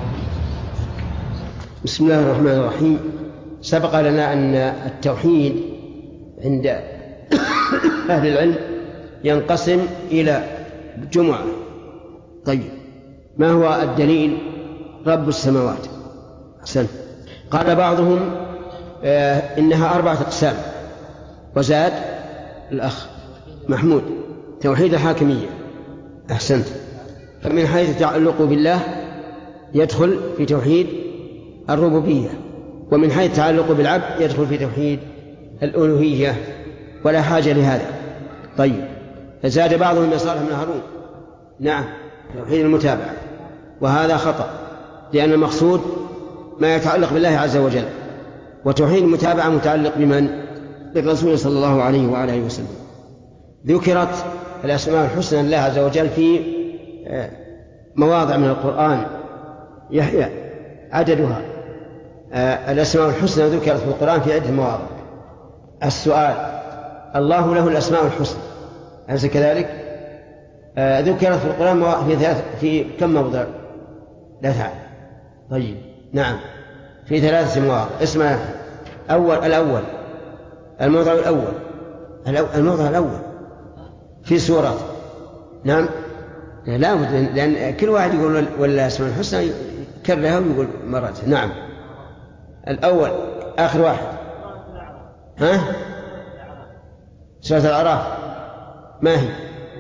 بسم الله الرحمن الرحيم. سبق لنا أن التوحيد عند أهل العلم ينقسم إلى جمعة. طيب ما هو الدليل؟ رب السماوات. أحسن. قال بعضهم آه إنها أربعة أقسام، وزاد الأخ محمود توحيد الحاكمية. أحسنت. فمن حيث تعلق بالله يدخل في توحيد الربوبية، ومن حيث تعلق بالعبد يدخل في توحيد الألوهية، ولا حاجة لهذا. طيب فزاد بعضهم يا صالح بن هارون نعم توحيد المتابعة، وهذا خطأ، لأن المقصود ما يتعلق بالله عز وجل، وتوحيد المتابعة متعلق بمن؟ بالرسول صلى الله عليه وآله وسلم. ذكرت الأسماء الحسنى لله عز وجل في مواضع من القرآن يحيى عددها. الأسماء الحسنى ذكرت في القرآن في عدة مواضع. السؤال: الله له الأسماء الحسنى، أليس كذلك؟ ذكرت في القرآن في, ثلاث في كم موضع؟ لا تعالى. طيب نعم في ثلاثة مواضع. اسمع أول الأول الموضع الأول الموضع الأول في سورة نعم لا بد، لأن كل واحد يقول ولا اسماء الحسنى يكررها ويقول مرات. نعم الأول آخر واحد ها سورة الأعراف. ما هي؟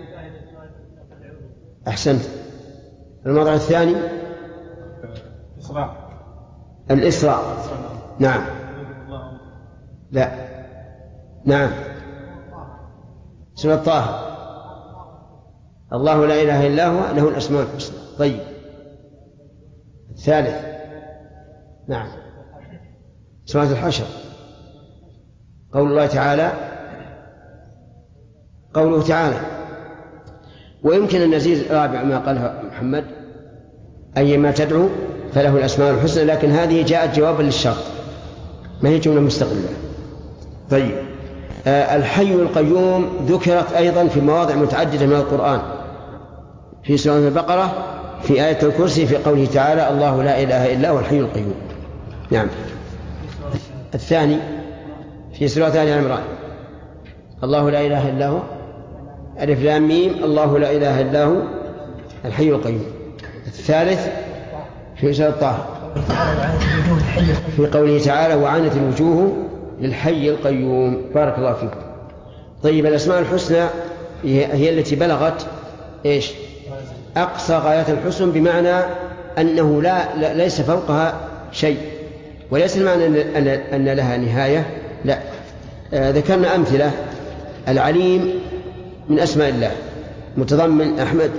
أحسنت. الموضع الثاني الإسراء. نعم لا نعم سورة طه. الله لا إله إلا هو له الأسماء الحسنى. طيب الثالث نعم سورة الحشر. قول الله تعالى قوله تعالى. ويمكن أن نزيد رابع ما قاله محمد: أيما تدعو فله الأسماء الحسنى، لكن هذه جاءت جوابا للشرط، ما هي جملة مستقلة. طيب آه الحي القيوم ذكرت أيضا في مواضع متعددة من القرآن، في سورة البقرة، في آية الكرسي، في قوله تعالى: الله لا إله إلا هو الحي القيوم. نعم الثاني في سورة آل عمران: الله لا إله إلا هو ألف لام ميم الله لا إله إلا هو الحي القيوم. الثالث في سورة طه في قوله تعالى: وعنت الوجوه للحي القيوم. بارك الله فيكم. طيب الأسماء الحسنى هي التي بلغت إيش؟ أقصى غايات الحسن، بمعنى أنه لا, لا ليس فوقها شيء، وليس المعنى أن, أن لها نهاية، لا. آه ذكرنا أمثلة. العليم من أسماء الله متضمن أحمد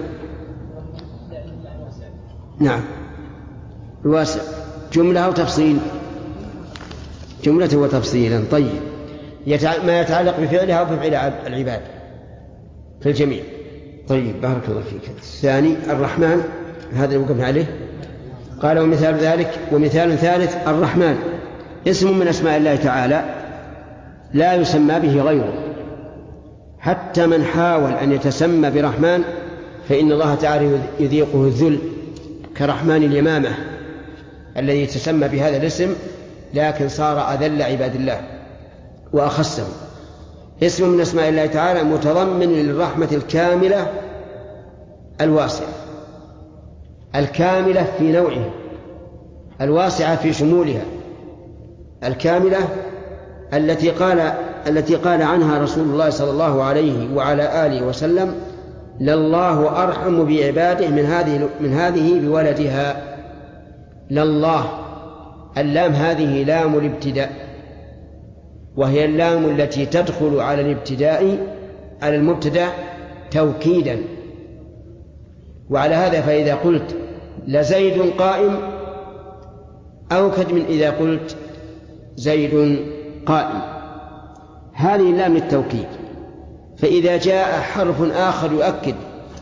نعم الواسع. جملة أو تفصيل؟ جملة وتفصيلا. طيب ما يتعلق بفعلها أو بفعل العباد في الجميع. طيب بارك الله فيك. الثاني الرحمن، هذا اللي وقفنا عليه. قال ومثال ذلك ومثال ثالث الرحمن اسم من أسماء الله تعالى لا يسمى به غيره، حتى من حاول أن يتسمى برحمن فإن الله تعالى يذيقه الذل، كرحمن اليمامة الذي يتسمى بهذا الاسم لكن صار أذل عباد الله وأخسهم. اسم من أسماء الله تعالى متضمن للرحمة الكاملة الواسعة الكاملة في نوعها، الواسعة في شمولها، الكاملة التي قال التي قال عنها رسول الله صلى الله عليه وعلى آله وسلم: لله أرحم بعباده من هذه من هذه بولدها. لله، اللام هذه لام الابتداء، وهي اللام التي تدخل على الابتداء على المبتدأ توكيدا. وعلى هذا فإذا قلت لزيد قائم أوكد من إذا قلت زيد قائم، هذه اللام التوكيد. فإذا جاء حرف آخر يؤكد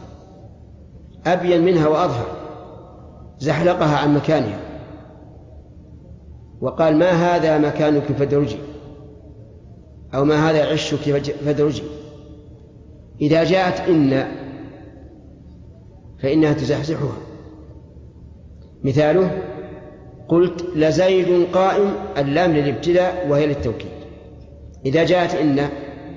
أبين منها وأظهر زحلقها عن مكانها وقال: ما هذا مكانك فادرجي، أو ما هذا عشك فادرجي. إذا جاءت إن فإنها تزحزحها. مثاله: قلت لزيد قائم، اللام للابتداء وهي للتوكيد. إذا جاءت إن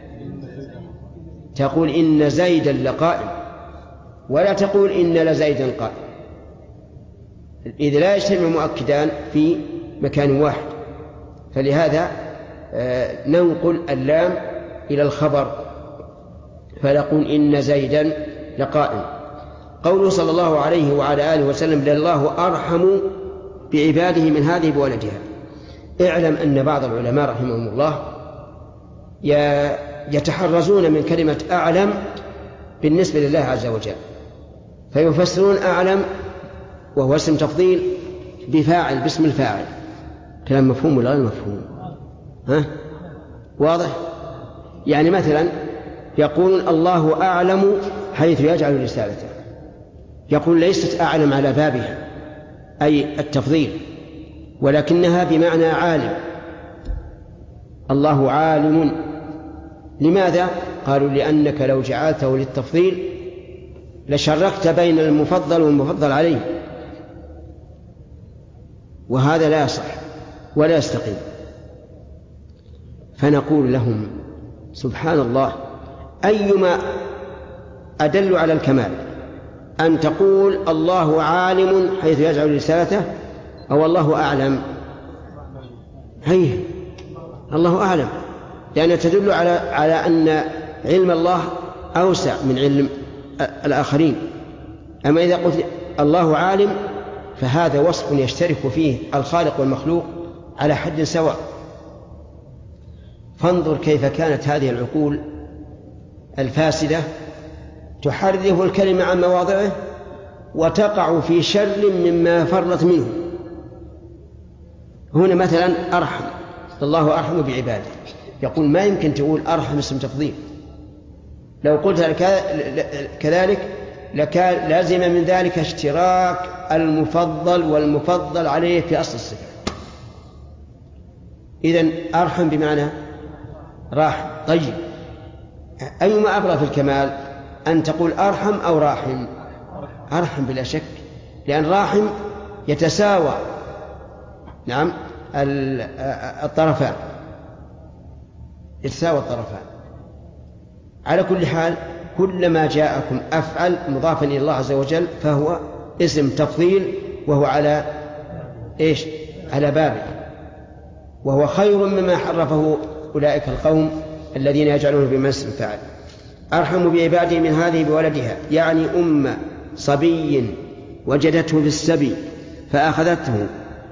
تقول إن زيدا لقائم، ولا تقول إن لزيدا قائم، إذا لا يجتمع مؤكدان في مكان واحد. فلهذا ننقل اللام إلى الخبر فنقول إن زيدا لقائم. قوله صلى الله عليه وعلى آله وسلم: لله أرحم بعباده من هذه بولدها. اعلم أن بعض العلماء رحمهم الله يتحرزون من كلمة أعلم بالنسبة لله عز وجل، فيفسرون أعلم وهو اسم تفضيل بفاعل باسم الفاعل. كلام مفهوم ولا غير مفهوم؟ ها؟ واضح؟ يعني مثلا يقولون الله أعلم حيث يجعل رسالته، يقول ليست أعلم على بابها أي التفضيل، ولكنها بمعنى عالم. الله عالم. لماذا؟ قالوا: لأنك لو جعلته للتفضيل لشركت بين المفضل والمفضل عليه، وهذا لا يصح ولا يستقيم. فنقول لهم: سبحان الله، أيما أدل على الكمال، أن تقول الله عالم حيث يجعل رسالته، أو الله أعلم؟ هي الله أعلم، لأنها تدل على على أن علم الله أوسع من علم الآخرين. أما إذا قلت الله عالم فهذا وصف يشترك فيه الخالق والمخلوق على حد سواء. فانظر كيف كانت هذه العقول الفاسدة تحرف الكلمة عن مواضعه وتقع في شر مما فرت منه. هنا مثلا أرحم، الله أرحم بعباده، يقول ما يمكن تقول أرحم اسم تفضيل، لو قلت كذلك لكان لازم من ذلك اشتراك المفضل والمفضل عليه في أصل الصفة. إذن أرحم بمعنى راحم. طيب، أيما أبلغ في الكمال، أن تقول أرحم أو راحم؟ أرحم بلا شك، لأن راحم يتساوى نعم الطرفان، يتساوى الطرفان. على كل حال، كلما جاءكم أفعل مضافا إلى الله عز وجل فهو اسم تفضيل، وهو على إيش؟ على بابه، وهو خير مما حرفه أولئك القوم الذين يجعلونه بمثل الفاعل. أرحم بعباده من هذه بولدها، يعني أم صبي وجدته في السبي فأخذته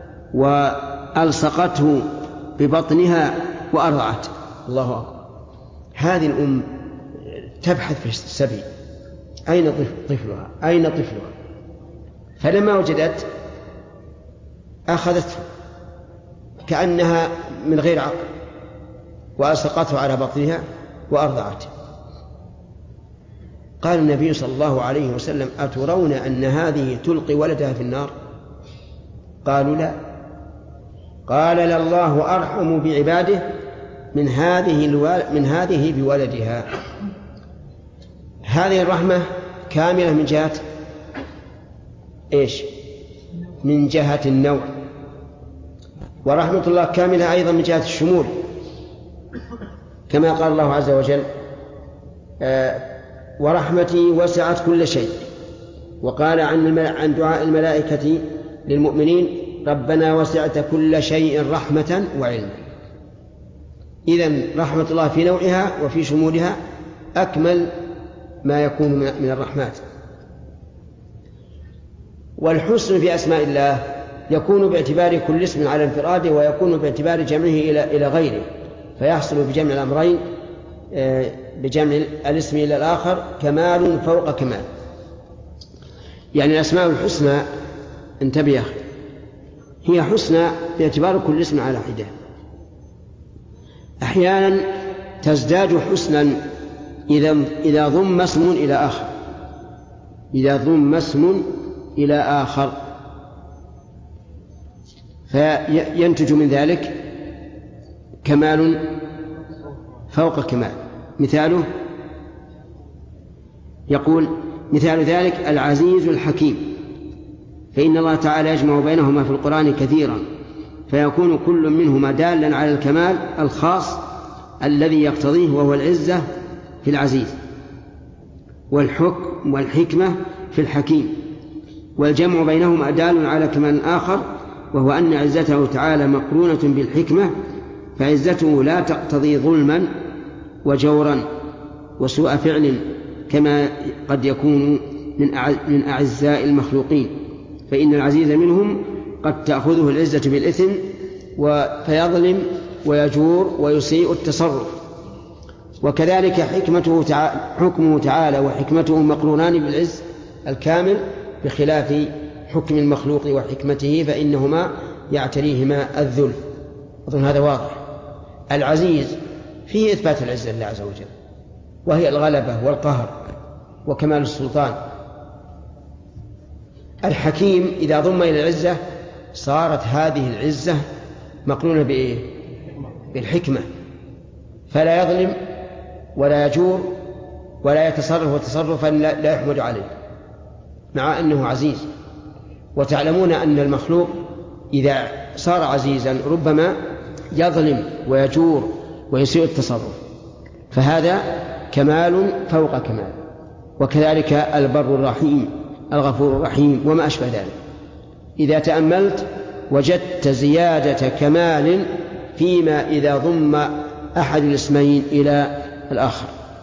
وألصقته ببطنها وأرضعته. الله أكبر. هذه الأم تبحث في السبي، أين طفلها؟ أين طفلها؟ فلما وجدت أخذته كأنها من غير عقل وألصقته على بطنها وأرضعته. قال النبي صلى الله عليه وسلم: أترون أن هذه تلقي ولدها في النار؟ قالوا: لا. قال: لله أرحم بعباده من هذه من هذه بولدها. هذه الرحمة كاملة من جهة إيش؟ من جهة النوع. ورحمة الله كاملة أيضا من جهة الشمول، كما قال الله عز وجل: آه ورحمتي وسعت كل شيء وقال عن دعاء الملائكة للمؤمنين ربنا وسعت كل شيء رحمة وعلما. إذن رحمة الله في نوعها وفي شمولها أكمل ما يكون من الرحمات. والحسن في أسماء الله يكون باعتبار كل اسم على انفراده، ويكون باعتبار جمعه إلى غيره، فيحصل بجمع الأمرين، بجمع الاسم إلى الآخر كمال فوق كمال. يعني الأسماء الحسنى، انتبه يا أخي، هي حسنى باعتبار كل اسم على حدة. أحيانا تزداد حسنا إذا إذا ضم اسم إلى آخر، إذا ضم اسم إلى آخر فينتج من ذلك كمال فوق كمال. مثاله يقول مثال ذلك العزيز الحكيم، فإن الله تعالى يجمع بينهما في القرآن كثيرا، فيكون كل منهما دالا على الكمال الخاص الذي يقتضيه، وهو العزة في العزيز، والحكم والحكمة في الحكيم، والجمع بينهما دال على كمال آخر، وهو أن عزته تعالى مقرونة بالحكمة، فعزته لا تقتضي ظلما وجورا وسوء فعل كما قد يكون من أعزاء المخلوقين، فإن العزيز منهم قد تأخذه العزة بالإثم فيظلم ويجور ويسيء التصرف. وكذلك حكمته تعالى حكمه تعالى وحكمته مقرونان بالعز الكامل، بخلاف حكم المخلوق وحكمته فإنهما يعتريهما الذل. أظن هذا واضح. العزيز فيه إثبات العزة لله عز وجل، وهي الغلبة والقهر وكمال السلطان. الحكيم إذا ضم إلى العزة صارت هذه العزة مقرونة بإيه؟ بالحكمة، فلا يظلم ولا يجور ولا يتصرف تصرفا لا يحمد عليه، مع أنه عزيز. وتعلمون أن المخلوق إذا صار عزيزا ربما يظلم ويجور ويسيء التصرف، فهذا كمال فوق كمال. وكذلك البر الرحيم الغفور الرحيم وما أشبه ذلك. إذا تأملت وجدت زيادة كمال فيما إذا ضم أحد الاسمين إلى الآخر.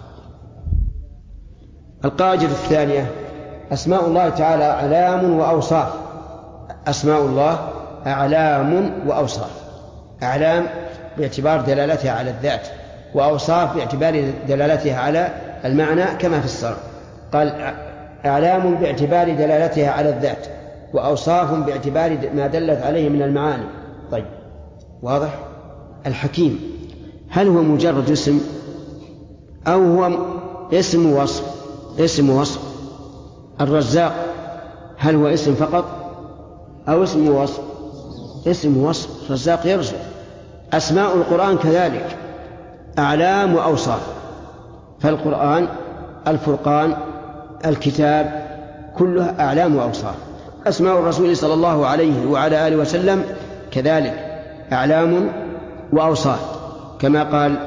القاعدة الثانية: أسماء الله تعالى أعلام وأوصاف. أسماء الله أعلام وأوصاف. أعلام باعتبار دلالتها على الذات، وأوصاف باعتبار دلالتها على المعنى كما في الصرف. قال أعلام باعتبار دلالتها على الذات، وأوصاف باعتبار ما دلت عليه من المعاني. طيب، واضح؟ الحكيم هل هو مجرد اسم أو هو اسم وصف؟ اسم وصف. الرزاق هل هو اسم فقط أو اسم وصف؟ اسم وصف، رزاق يرزق. أسماء القرآن كذلك أعلام وأوصاف، فالقرآن الفرقان الكتاب كلها أعلام وأوصاف. أسماء الرسول صلى الله عليه وعلى آله وسلم كذلك أعلام وأوصاف، كما قال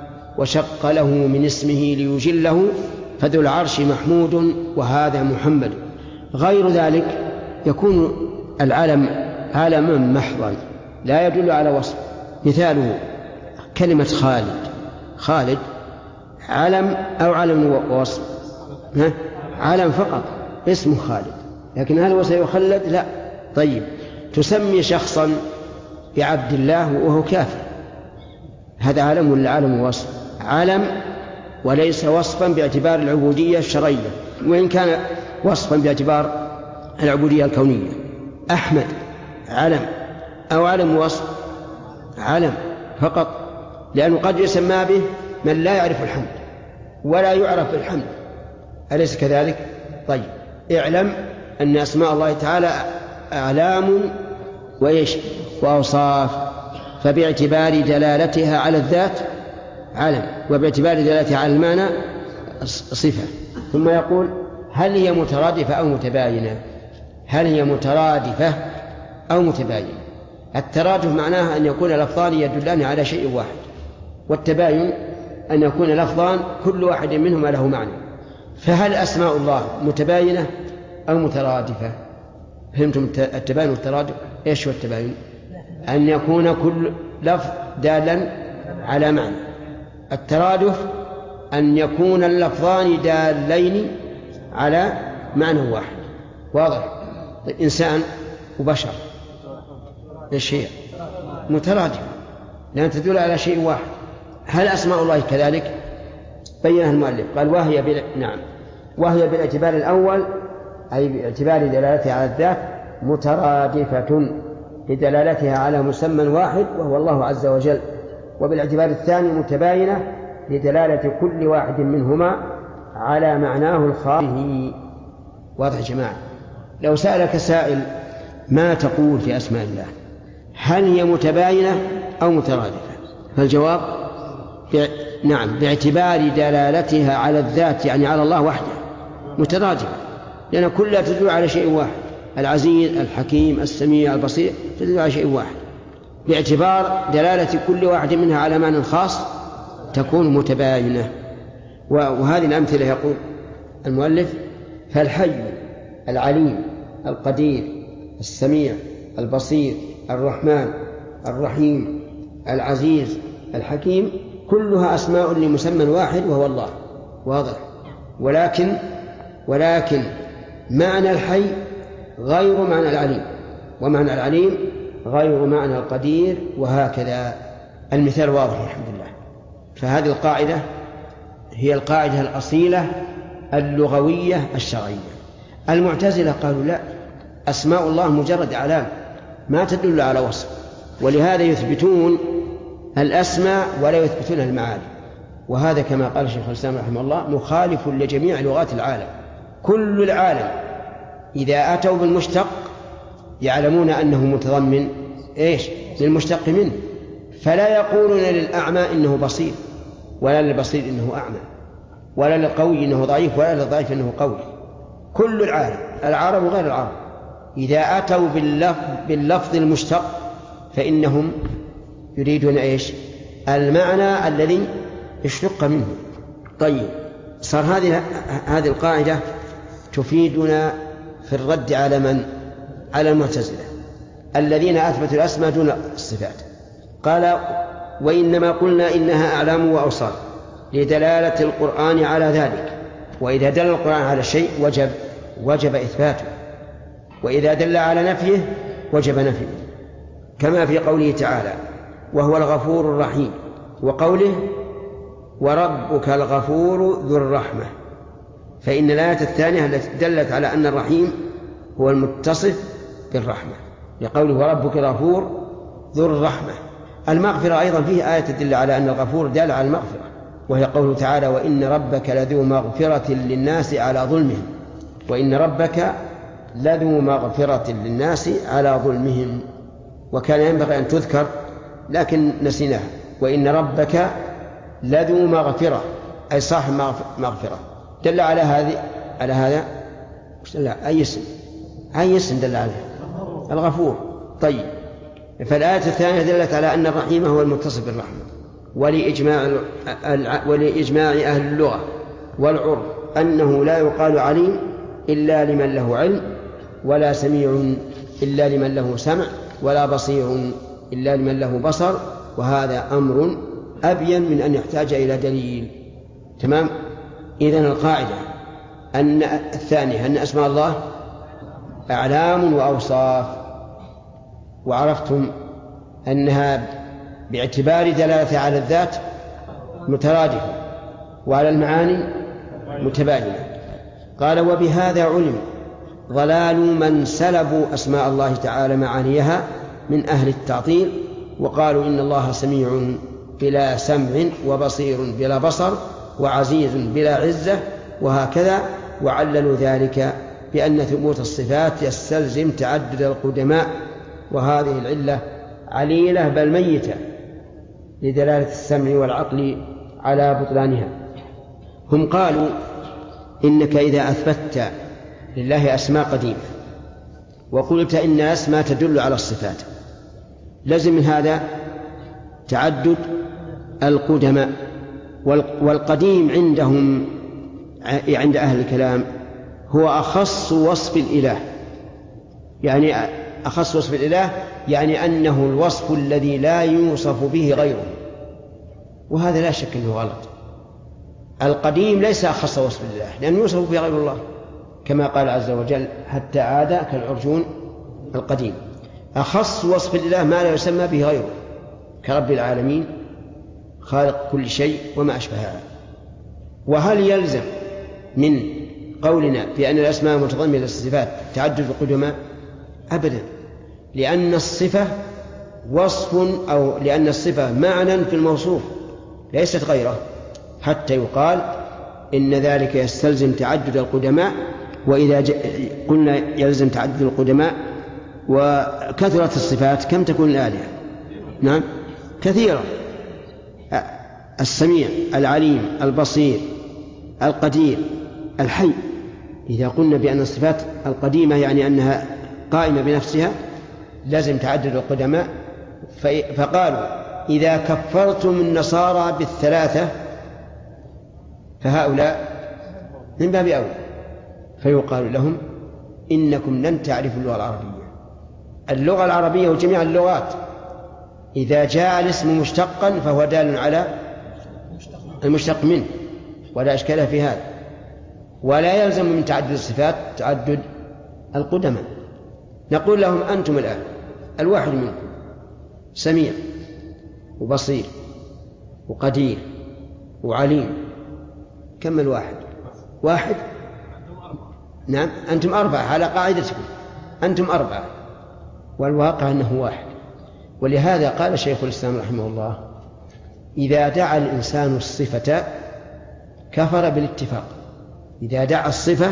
وشق له من اسمه ليجله فذو العرش محمود وهذا محمد. غير ذلك يكون العلم علما محضا لا يدل على وصف. مثاله كلمة خالد. خالد علم أو علم ووصف؟ ها؟ علم فقط، اسمه خالد، لكن هل هو سيخلد؟ لا. طيب، تسمي شخصا بعبد الله وهو كافر، هذا علم ولا علم ووصف؟ علم وليس وصفا باعتبار العبودية الشرعية، وإن كان وصفا باعتبار العبودية الكونية. أحمد علم أو علم ووصف؟ علم فقط، لأنه قد يسمى به من لا يعرف الحمد ولا يعرف الحمد، أليس كذلك؟ طيب، اعلم أن أسماء الله تعالى أعلام وإيش وأوصاف، فباعتبار دلالتها على الذات علم، وباعتبار دلالتها على المعنى صفة. ثم يقول هل هي مترادفة أو متباينة؟ هل هي مترادفة أو متباينة؟ الترادف معناها أن يكون لفظان يدلان على شيء واحد، والتباين أن يكون لفظان كل واحد منهما له معنى. فهل أسماء الله متباينة أو مترادفة؟ فهمتم التباين والترادف؟ إيش هو التباين؟ أن يكون كل لفظ دالا على معنى. الترادف أن يكون اللفظان دالين على معنى واحد. واضح؟ طيب إنسان وبشر إيش هي؟ مترادفة لأن تدل على شيء واحد. هل أسماء الله كذلك؟ بينها المؤلف قال وهي بال... نعم وهي بالاعتبار الأول أي باعتبار دلالتها على الذات مترادفة لدلالتها على مسمى واحد وهو الله عز وجل، وبالاعتبار الثاني متباينة لدلالة كل واحد منهما على معناه الخاص. واضح يا جماعة؟ لو سألك سائل ما تقول في أسماء الله، هل هي متباينة أو مترادفة؟ فالجواب نعم باعتبار دلالتها على الذات يعني على الله وحده مترادفة، لأن كلها تدل على شيء واحد، العزيز الحكيم السميع البصير تدل على شيء واحد. باعتبار دلالة كل واحد منها على معنى خاص تكون متباينة. وهذه الأمثلة يقول المؤلف فالحي العليم القدير السميع البصير الرحمن الرحيم العزيز الحكيم كلها أسماء لمسمى واحد وهو الله. واضح؟ ولكن ولكن معنى الحي غير معنى العليم، ومعنى العليم غير معنى القدير، وهكذا. المثال واضح الحمد لله. فهذه القاعدة هي القاعدة الأصيلة اللغوية الشرعية. المعتزلة قالوا لا، أسماء الله مجرد أعلام ما تدل على وصف، ولهذا يثبتون الأسماء ولا يثبتون المعاني، وهذا كما قال الشيخ الإسلام رحمه الله مخالف لجميع لغات العالم. كل العالم إذا أتوا بالمشتق يعلمون أنه متضمن إيش؟ للمشتق منه، فلا يقولون للأعمى إنه بصير، ولا للبصير إنه أعمى، ولا للقوي إنه ضعيف، ولا للضعيف إنه قوي. كل العالم العرب وغير العرب إذا أتوا باللفظ, باللفظ المشتق فإنهم يريدون إيش؟ المعنى الذي اشتق منه. طيب صار هذه هذه القاعدة تفيدنا في الرد على من؟ على المعتزلة الذين أثبتوا الأسماء دون الصفات. قال وإنما قلنا إنها أعلام وأوصاف لدلالة القرآن على ذلك، وإذا دل القرآن على شيء وجب وجب إثباته، وإذا دل على نفيه وجب نفيه، كما في قوله تعالى وهو الغفور الرحيم، وقوله وربك الغفور ذو الرحمة، فإن الآية الثانية التي دلت على أن الرحيم هو المتصف بالرحمة لقوله وربك الغفور ذو الرحمة. المغفرة أيضا فيه آية تدل على أن الغفور دال على المغفرة، وهي قوله تعالى وإن ربك لذو مغفرة للناس على ظلمهم، وإن ربك لذو مغفرة للناس على ظلمهم، وكان ينبغي أن تذكر لكن نسيناها. وإن ربك لذو مغفرة أي صاحب مغفرة، دل على هذه على هذا لا أي اسم أي اسم دل عليه الغفور. طيب فالآية الثانية دلت على أن الرحيم هو المتصف بالرحمة، ولإجماع ولإجماع أهل اللغة والعرف أنه لا يقال عليم إلا لمن له علم، ولا سميع إلا لمن له سمع، ولا بصير إلا لمن له بصر، وهذا أمر أبين من أن يحتاج إلى دليل. تمام؟ إذن القاعدة أن الثانية أن أسماء الله أعلام وأوصاف، وعرفتم أنها باعتبار دلالتها على الذات مترادفة وعلى المعاني متباينة. قال وبهذا علم ضلال من سلبوا أسماء الله تعالى معانيها من أهل التعطيل، وقالوا إن الله سميع بلا سمع، وبصير بلا بصر، وعزيز بلا عزة، وهكذا، وعللوا ذلك بأن ثبوت الصفات يستلزم تعدد القدماء، وهذه العلة عليلة بل ميتة لدلالة السمع والعقل على بطلانها. هم قالوا إنك إذا أثبتت لله أسماء قديمة وقلت إن أسماء تدل على الصفات لازم من هذا تعدد القدماء. والقديم عندهم عند أهل الكلام هو أخص وصف الإله، يعني أخص وصف الإله يعني أنه الوصف الذي لا يوصف به غيره، وهذا لا شك أنه غلط. القديم ليس أخص وصف الإله لأنه يوصف به غير الله، كما قال عز وجل حتى عاد كالعرجون القديم. أخص وصف الإله ما لا يسمى به غيره، كرب العالمين خالق كل شيء وما أشبهها. وهل يلزم من قولنا بأن الأسماء متضمنة للصفات تعدد القدماء؟ أبدا، لأن الصفة وصف أو لأن الصفة معنى في الموصوف ليست غيره، حتى يقال إن ذلك يستلزم تعدد القدماء. وإذا قلنا يلزم تعدد القدماء وكثرت الصفات كم تكون الآلهة؟ نعم كثيرة، السميع العليم البصير القدير الحي. إذا قلنا بأن الصفات القديمة يعني أنها قائمة بنفسها لازم تعدد القدماء. فقالوا إذا كفرتم النصارى بالثلاثة فهؤلاء من باب أولى، فيقال لهم إنكم لن تعرفوا اللغة العربية. اللغة العربية وجميع اللغات إذا جاء الاسم مشتقا فهو دال على المشتق منه ولا إشكال في هذا، ولا يلزم من تعدد الصفات تعدد القدماء. نقول لهم أنتم الآن الواحد منكم سميع وبصير وقدير وعليم، كم الواحد؟ واحد. نعم أنتم أربعة على قاعدتكم، أنتم أربعة والواقع أنه واحد. ولهذا قال شيخ الإسلام رحمه الله إذا دعا الإنسان الصفة كفر بالاتفاق، إذا دعا الصفة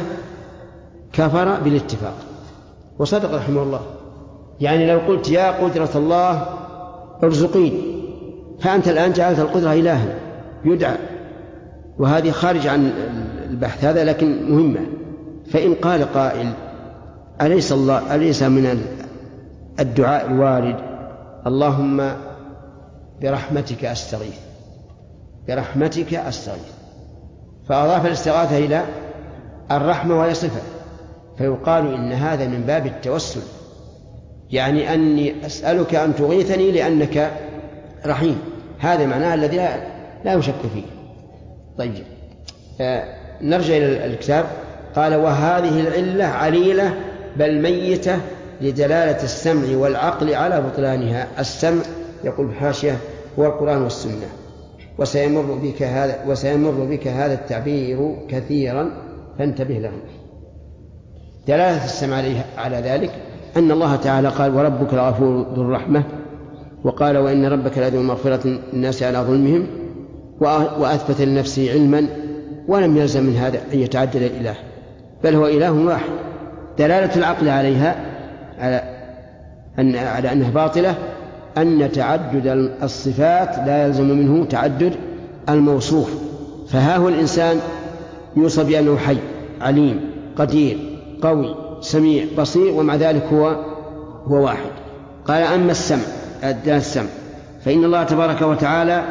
كفر بالاتفاق. وصدق رحمه الله، يعني لو قلت يا قدرة الله ارزقين فأنت الآن جعلت القدرة إلها يدعى، وهذه خارج عن البحث هذا لكن مهمة. فإن قال قائل أليس الله أليس من الدعاء الوارد اللهم برحمتك أستغيث، برحمتك أستغيث، فأضاف الاستغاثة إلى الرحمة وهي صفة، فيقال إن هذا من باب التوسل، يعني أني أسألك أن تغيثني لأنك رحيم، هذا معناه الذي لا, لا يشك فيه. طيب آه نرجع إلى الكتاب. قال وهذه العلة عليلة بل ميتة لدلالة السمع والعقل على بطلانها. السمع يقول بحاشية هو القرآن والسنة، وسيمر بك هذا وسيمر بك هذا التعبير كثيرا فانتبه له. دلالة السمع على ذلك أن الله تعالى قال وربك الغفور ذو الرحمة، وقال وإن ربك لذو مغفرة الناس على ظلمهم، وأثبت لنفسه علما ولم يلزم من هذا أن يتعدد الإله بل هو إله واحد. دلالة العقل عليها على أن على أنها باطلة أن تعدد الصفات لا يلزم منه تعدد الموصوف. فها هو الإنسان يوصف بأنه حي عليم قدير قوي سميع بصير، ومع ذلك هو هو واحد. قال أما السمع أداة السمع فإن الله تبارك وتعالى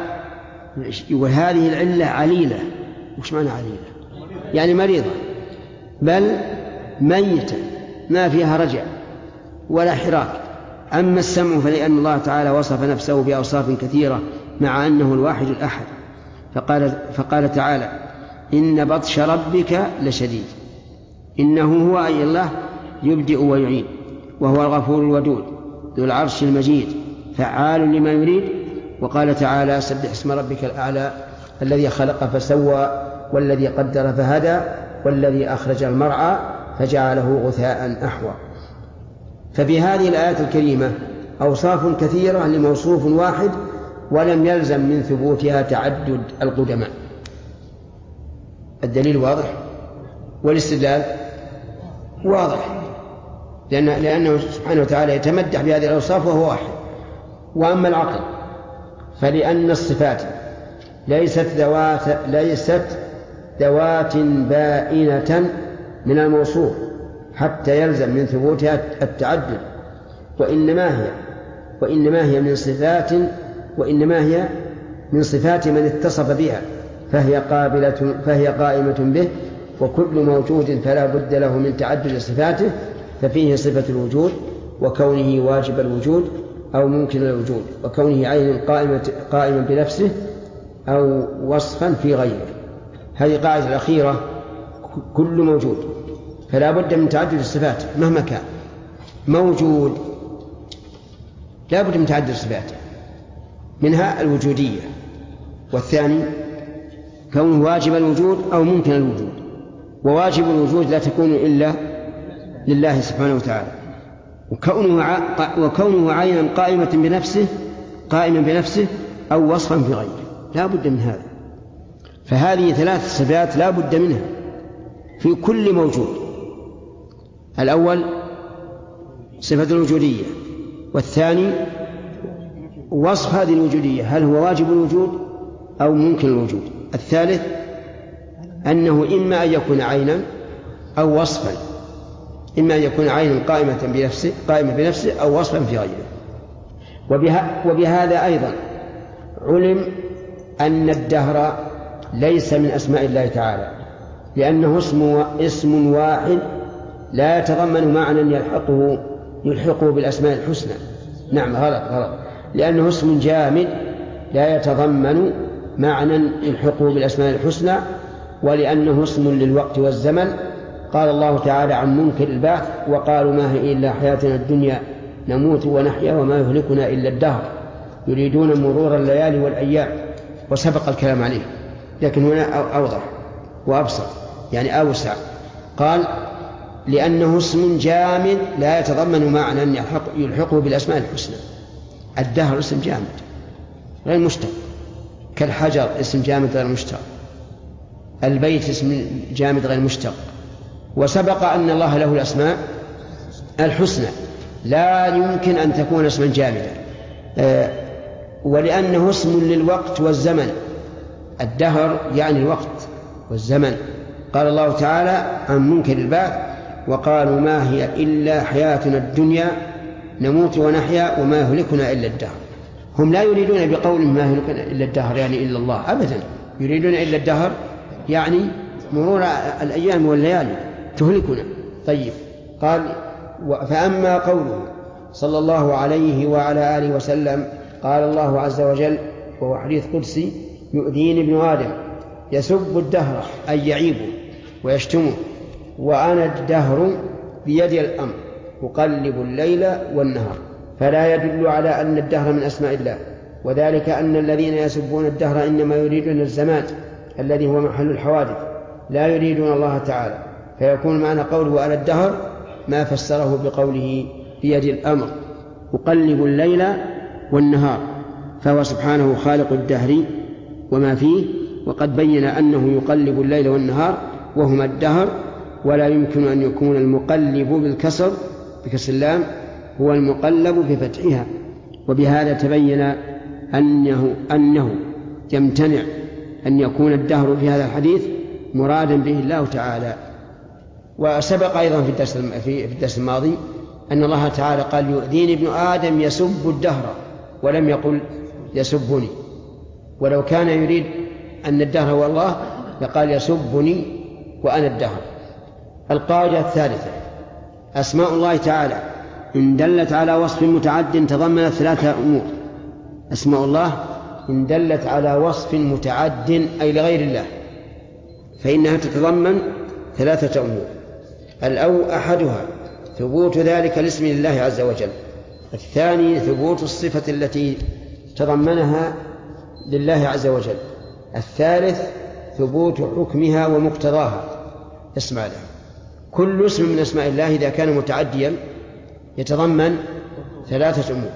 وهذه العلة عليلة. وش معنى عليلة؟ يعني مريضة بل ميتة ما فيها رجع ولا حراك. أما السمع فلأن الله تعالى وصف نفسه بأوصاف كثيرة مع أنه الواحد الأحد، فقال, فقال تعالى إن بطش ربك لشديد. إنه هو أي الله يبدئ ويعيد، وهو الغفور الودود ذو العرش المجيد فعال لما يريد. وقال تعالى سبح اسم ربك الأعلى الذي خلق فسوى والذي قدر فهدى والذي أخرج المرعى فجعله غثاء أحوى. ففي هذه الآيات الكريمة أوصاف كثيرة لموصوف واحد ولم يلزم من ثبوتها تعدد القدماء. الدليل واضح والاستدلال واضح، لأن لأنه سبحانه وتعالى يتمدح بهذه الأوصاف وهو واحد. وأما العقل فلأن الصفات ليست ذوات ليست ذوات بائنة من الموصوف حتى يلزم من ثبوتها التعدد، وإنما هي وإنما هي من صفات وإنما هي من صفات من اتصف بها، فهي قابلة فهي قائمة به وكل موجود فلا بد له من تعدد صفاته ففيه صفة الوجود وكونه واجب الوجود أو ممكن الوجود وكونه عين قائمة قائما بنفسه أو وصفا في غيره. هذه قاعدة الأخيرة، كل موجود فلا بد من تعدد الصفات مهما كان موجود لا بد من تعدد الصفات، منها الوجودية، والثاني كونه واجب الوجود أو ممكن الوجود، وواجب الوجود لا تكون إلا لله سبحانه وتعالى، وكونه, ع... وكونه عينا قائمة بنفسه قائما بنفسه أو وصفا في غيره، لا بد من هذا. فهذه ثلاث صفات لا بد منها في كل موجود. الأول صفة الوجودية، والثاني وصف هذه الوجودية هل هو واجب الوجود أو ممكن الوجود، الثالث أنه إما أن يكون عينا أو وصفا، إما أن يكون عينا قائمة بنفسه قائمة بنفسه أو وصفا في غيره. وبها وبهذا أيضا علم أن الدهر ليس من أسماء الله تعالى، لأنه اسم, اسم واحد لا يتضمن معنى يلحقه يلحقه بالأسماء الحسنى. نعم غلط غلط لأنه اسم جامد لا يتضمن معنى يلحقه بالأسماء الحسنى، ولأنه اسم للوقت والزمن. قال الله تعالى عن منكر البعث وقالوا ما هي إلا حياتنا الدنيا نموت ونحيا وما يهلكنا إلا الدهر يريدون مرور الليالي والأيام، وسبق الكلام عليه لكن هنا أوضح وأبسط يعني أوسع. قال لأنه اسم جامد لا يتضمن معنى يلحقه بالأسماء الحسنى. الدهر اسم جامد غير مشتق، كالحجر اسم جامد غير مشتق، البيت اسم جامد غير مشتق. وسبق أن الله له الأسماء الحسنى لا يمكن أن تكون اسما جامدا، آه ولأنه اسم للوقت والزمن. الدهر يعني الوقت والزمن. قال الله تعالى عن منكر البعث وقالوا ما هي إلا حياتنا الدنيا نموت ونحيا وما يهلكنا إلا الدهر. هم لا يريدون بقولهم ما يهلكنا إلا الدهر يعني إلا الله، أبدا، يريدون إلا الدهر يعني مرور الأيام والليالي تهلكنا. طيب قال فأما قوله صلى الله عليه وعلى آله وسلم قال الله عز وجل وهو حديث قدسي يؤذيني ابن آدم يسب الدهر أي يعيبه ويشتمه وأنا الدهر بيدي الأمر أقلب الليل والنهار، فلا يدل على أن الدهر من أسماء الله، وذلك أن الذين يسبون الدهر إنما يريدون الزمان الذي هو محل الحوادث لا يريدون الله تعالى، فيكون معنى قوله أنا الدهر ما فسره بقوله بيد الأمر أقلب الليل والنهار، فهو سبحانه خالق الدهر وما فيه، وقد بين أنه يقلب الليل والنهار وهما الدهر، ولا يمكن أن يكون المقلب بالكسر بكسر اللام هو المقلب بفتحها. وبهذا تبين أنه, أنه يمتنع أن يكون الدهر في هذا الحديث مرادا به الله تعالى. وسبق أيضا في الدرس, في الدرس الماضي أن الله تعالى قال يؤذيني ابن آدم يسب الدهر ولم يقل يسبني، ولو كان يريد أن الدهر هو الله لقال يسبني وأنا الدهر. القاعدة الثالثة أسماء الله تعالى إن دلت على وصف متعد تضمنت ثلاثة أمور. أسماء الله إن دلت على وصف متعد أي لغير الله فإنها تتضمن ثلاثة أمور. الأول أحدها ثبوت ذلك الاسم لله عز وجل، الثاني ثبوت الصفة التي تضمنها لله عز وجل، الثالث ثبوت حكمها ومقتضاها. اسمع له، كل اسم من اسماء الله إذا كان متعديا يتضمن ثلاثة أمور.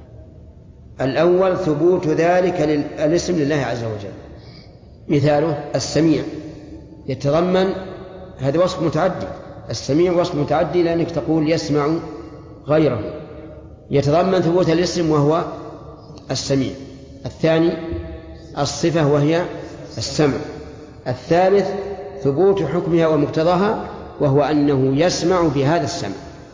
الأول ثبوت ذلك الاسم لله عز وجل، مثاله السميع يتضمن هذا وصف متعدي، السميع وصف متعدي لأنك تقول يسمع غيره، يتضمن ثبوت الاسم وهو السميع. الثاني الصفة وهي السمع. الثالث ثبوت حكمها ومقتضاها وهو أنه يسمع بهذا السمع،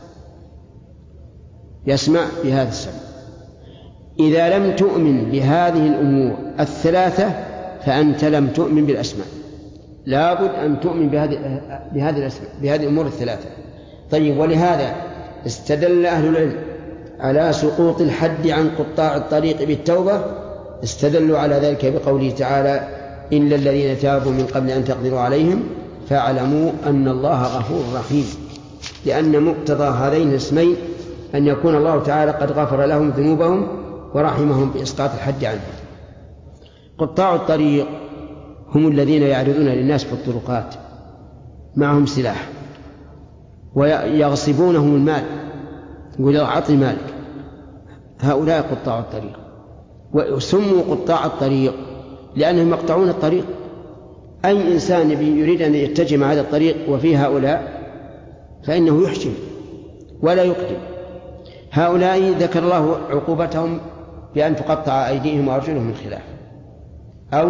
يسمع بهذا السمع. إذا لم تؤمن بهذه الأمور الثلاثة فأنت لم تؤمن بالأسماء، لابد أن تؤمن بهذه بهذه بهذه الأمور الثلاثة. طيب، ولهذا استدل أهل العلم على سقوط الحد عن قطاع الطريق بالتوبة، استدلوا على ذلك بقوله تعالى: إلا الذين تابوا من قبل أن تقدروا عليهم فاعلموا أن الله غفور رحيم، لأن مقتضى هذين الاسمين أن يكون الله تعالى قد غفر لهم ذنوبهم ورحمهم بإسقاط الحد عنهم. قطاع الطريق هم الذين يعرضون للناس في الطرقات معهم سلاح ويغصبونهم المال، يقول أعطني مالك. هؤلاء قطاع الطريق، وسموا قطاع الطريق لأنهم يقطعون الطريق. أي إنسان يريد أن يتجه مع هذا الطريق وفيه هؤلاء فإنه يحجم ولا يقدم. هؤلاء ذكر الله عقوبتهم بأن تقطع أيديهم وأرجلهم من خلاف أو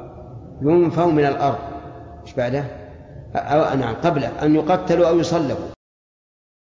ينفوا من الأرض. إيش بعده؟ أو نعم قبله أن يقتلوا أو يصلبوا.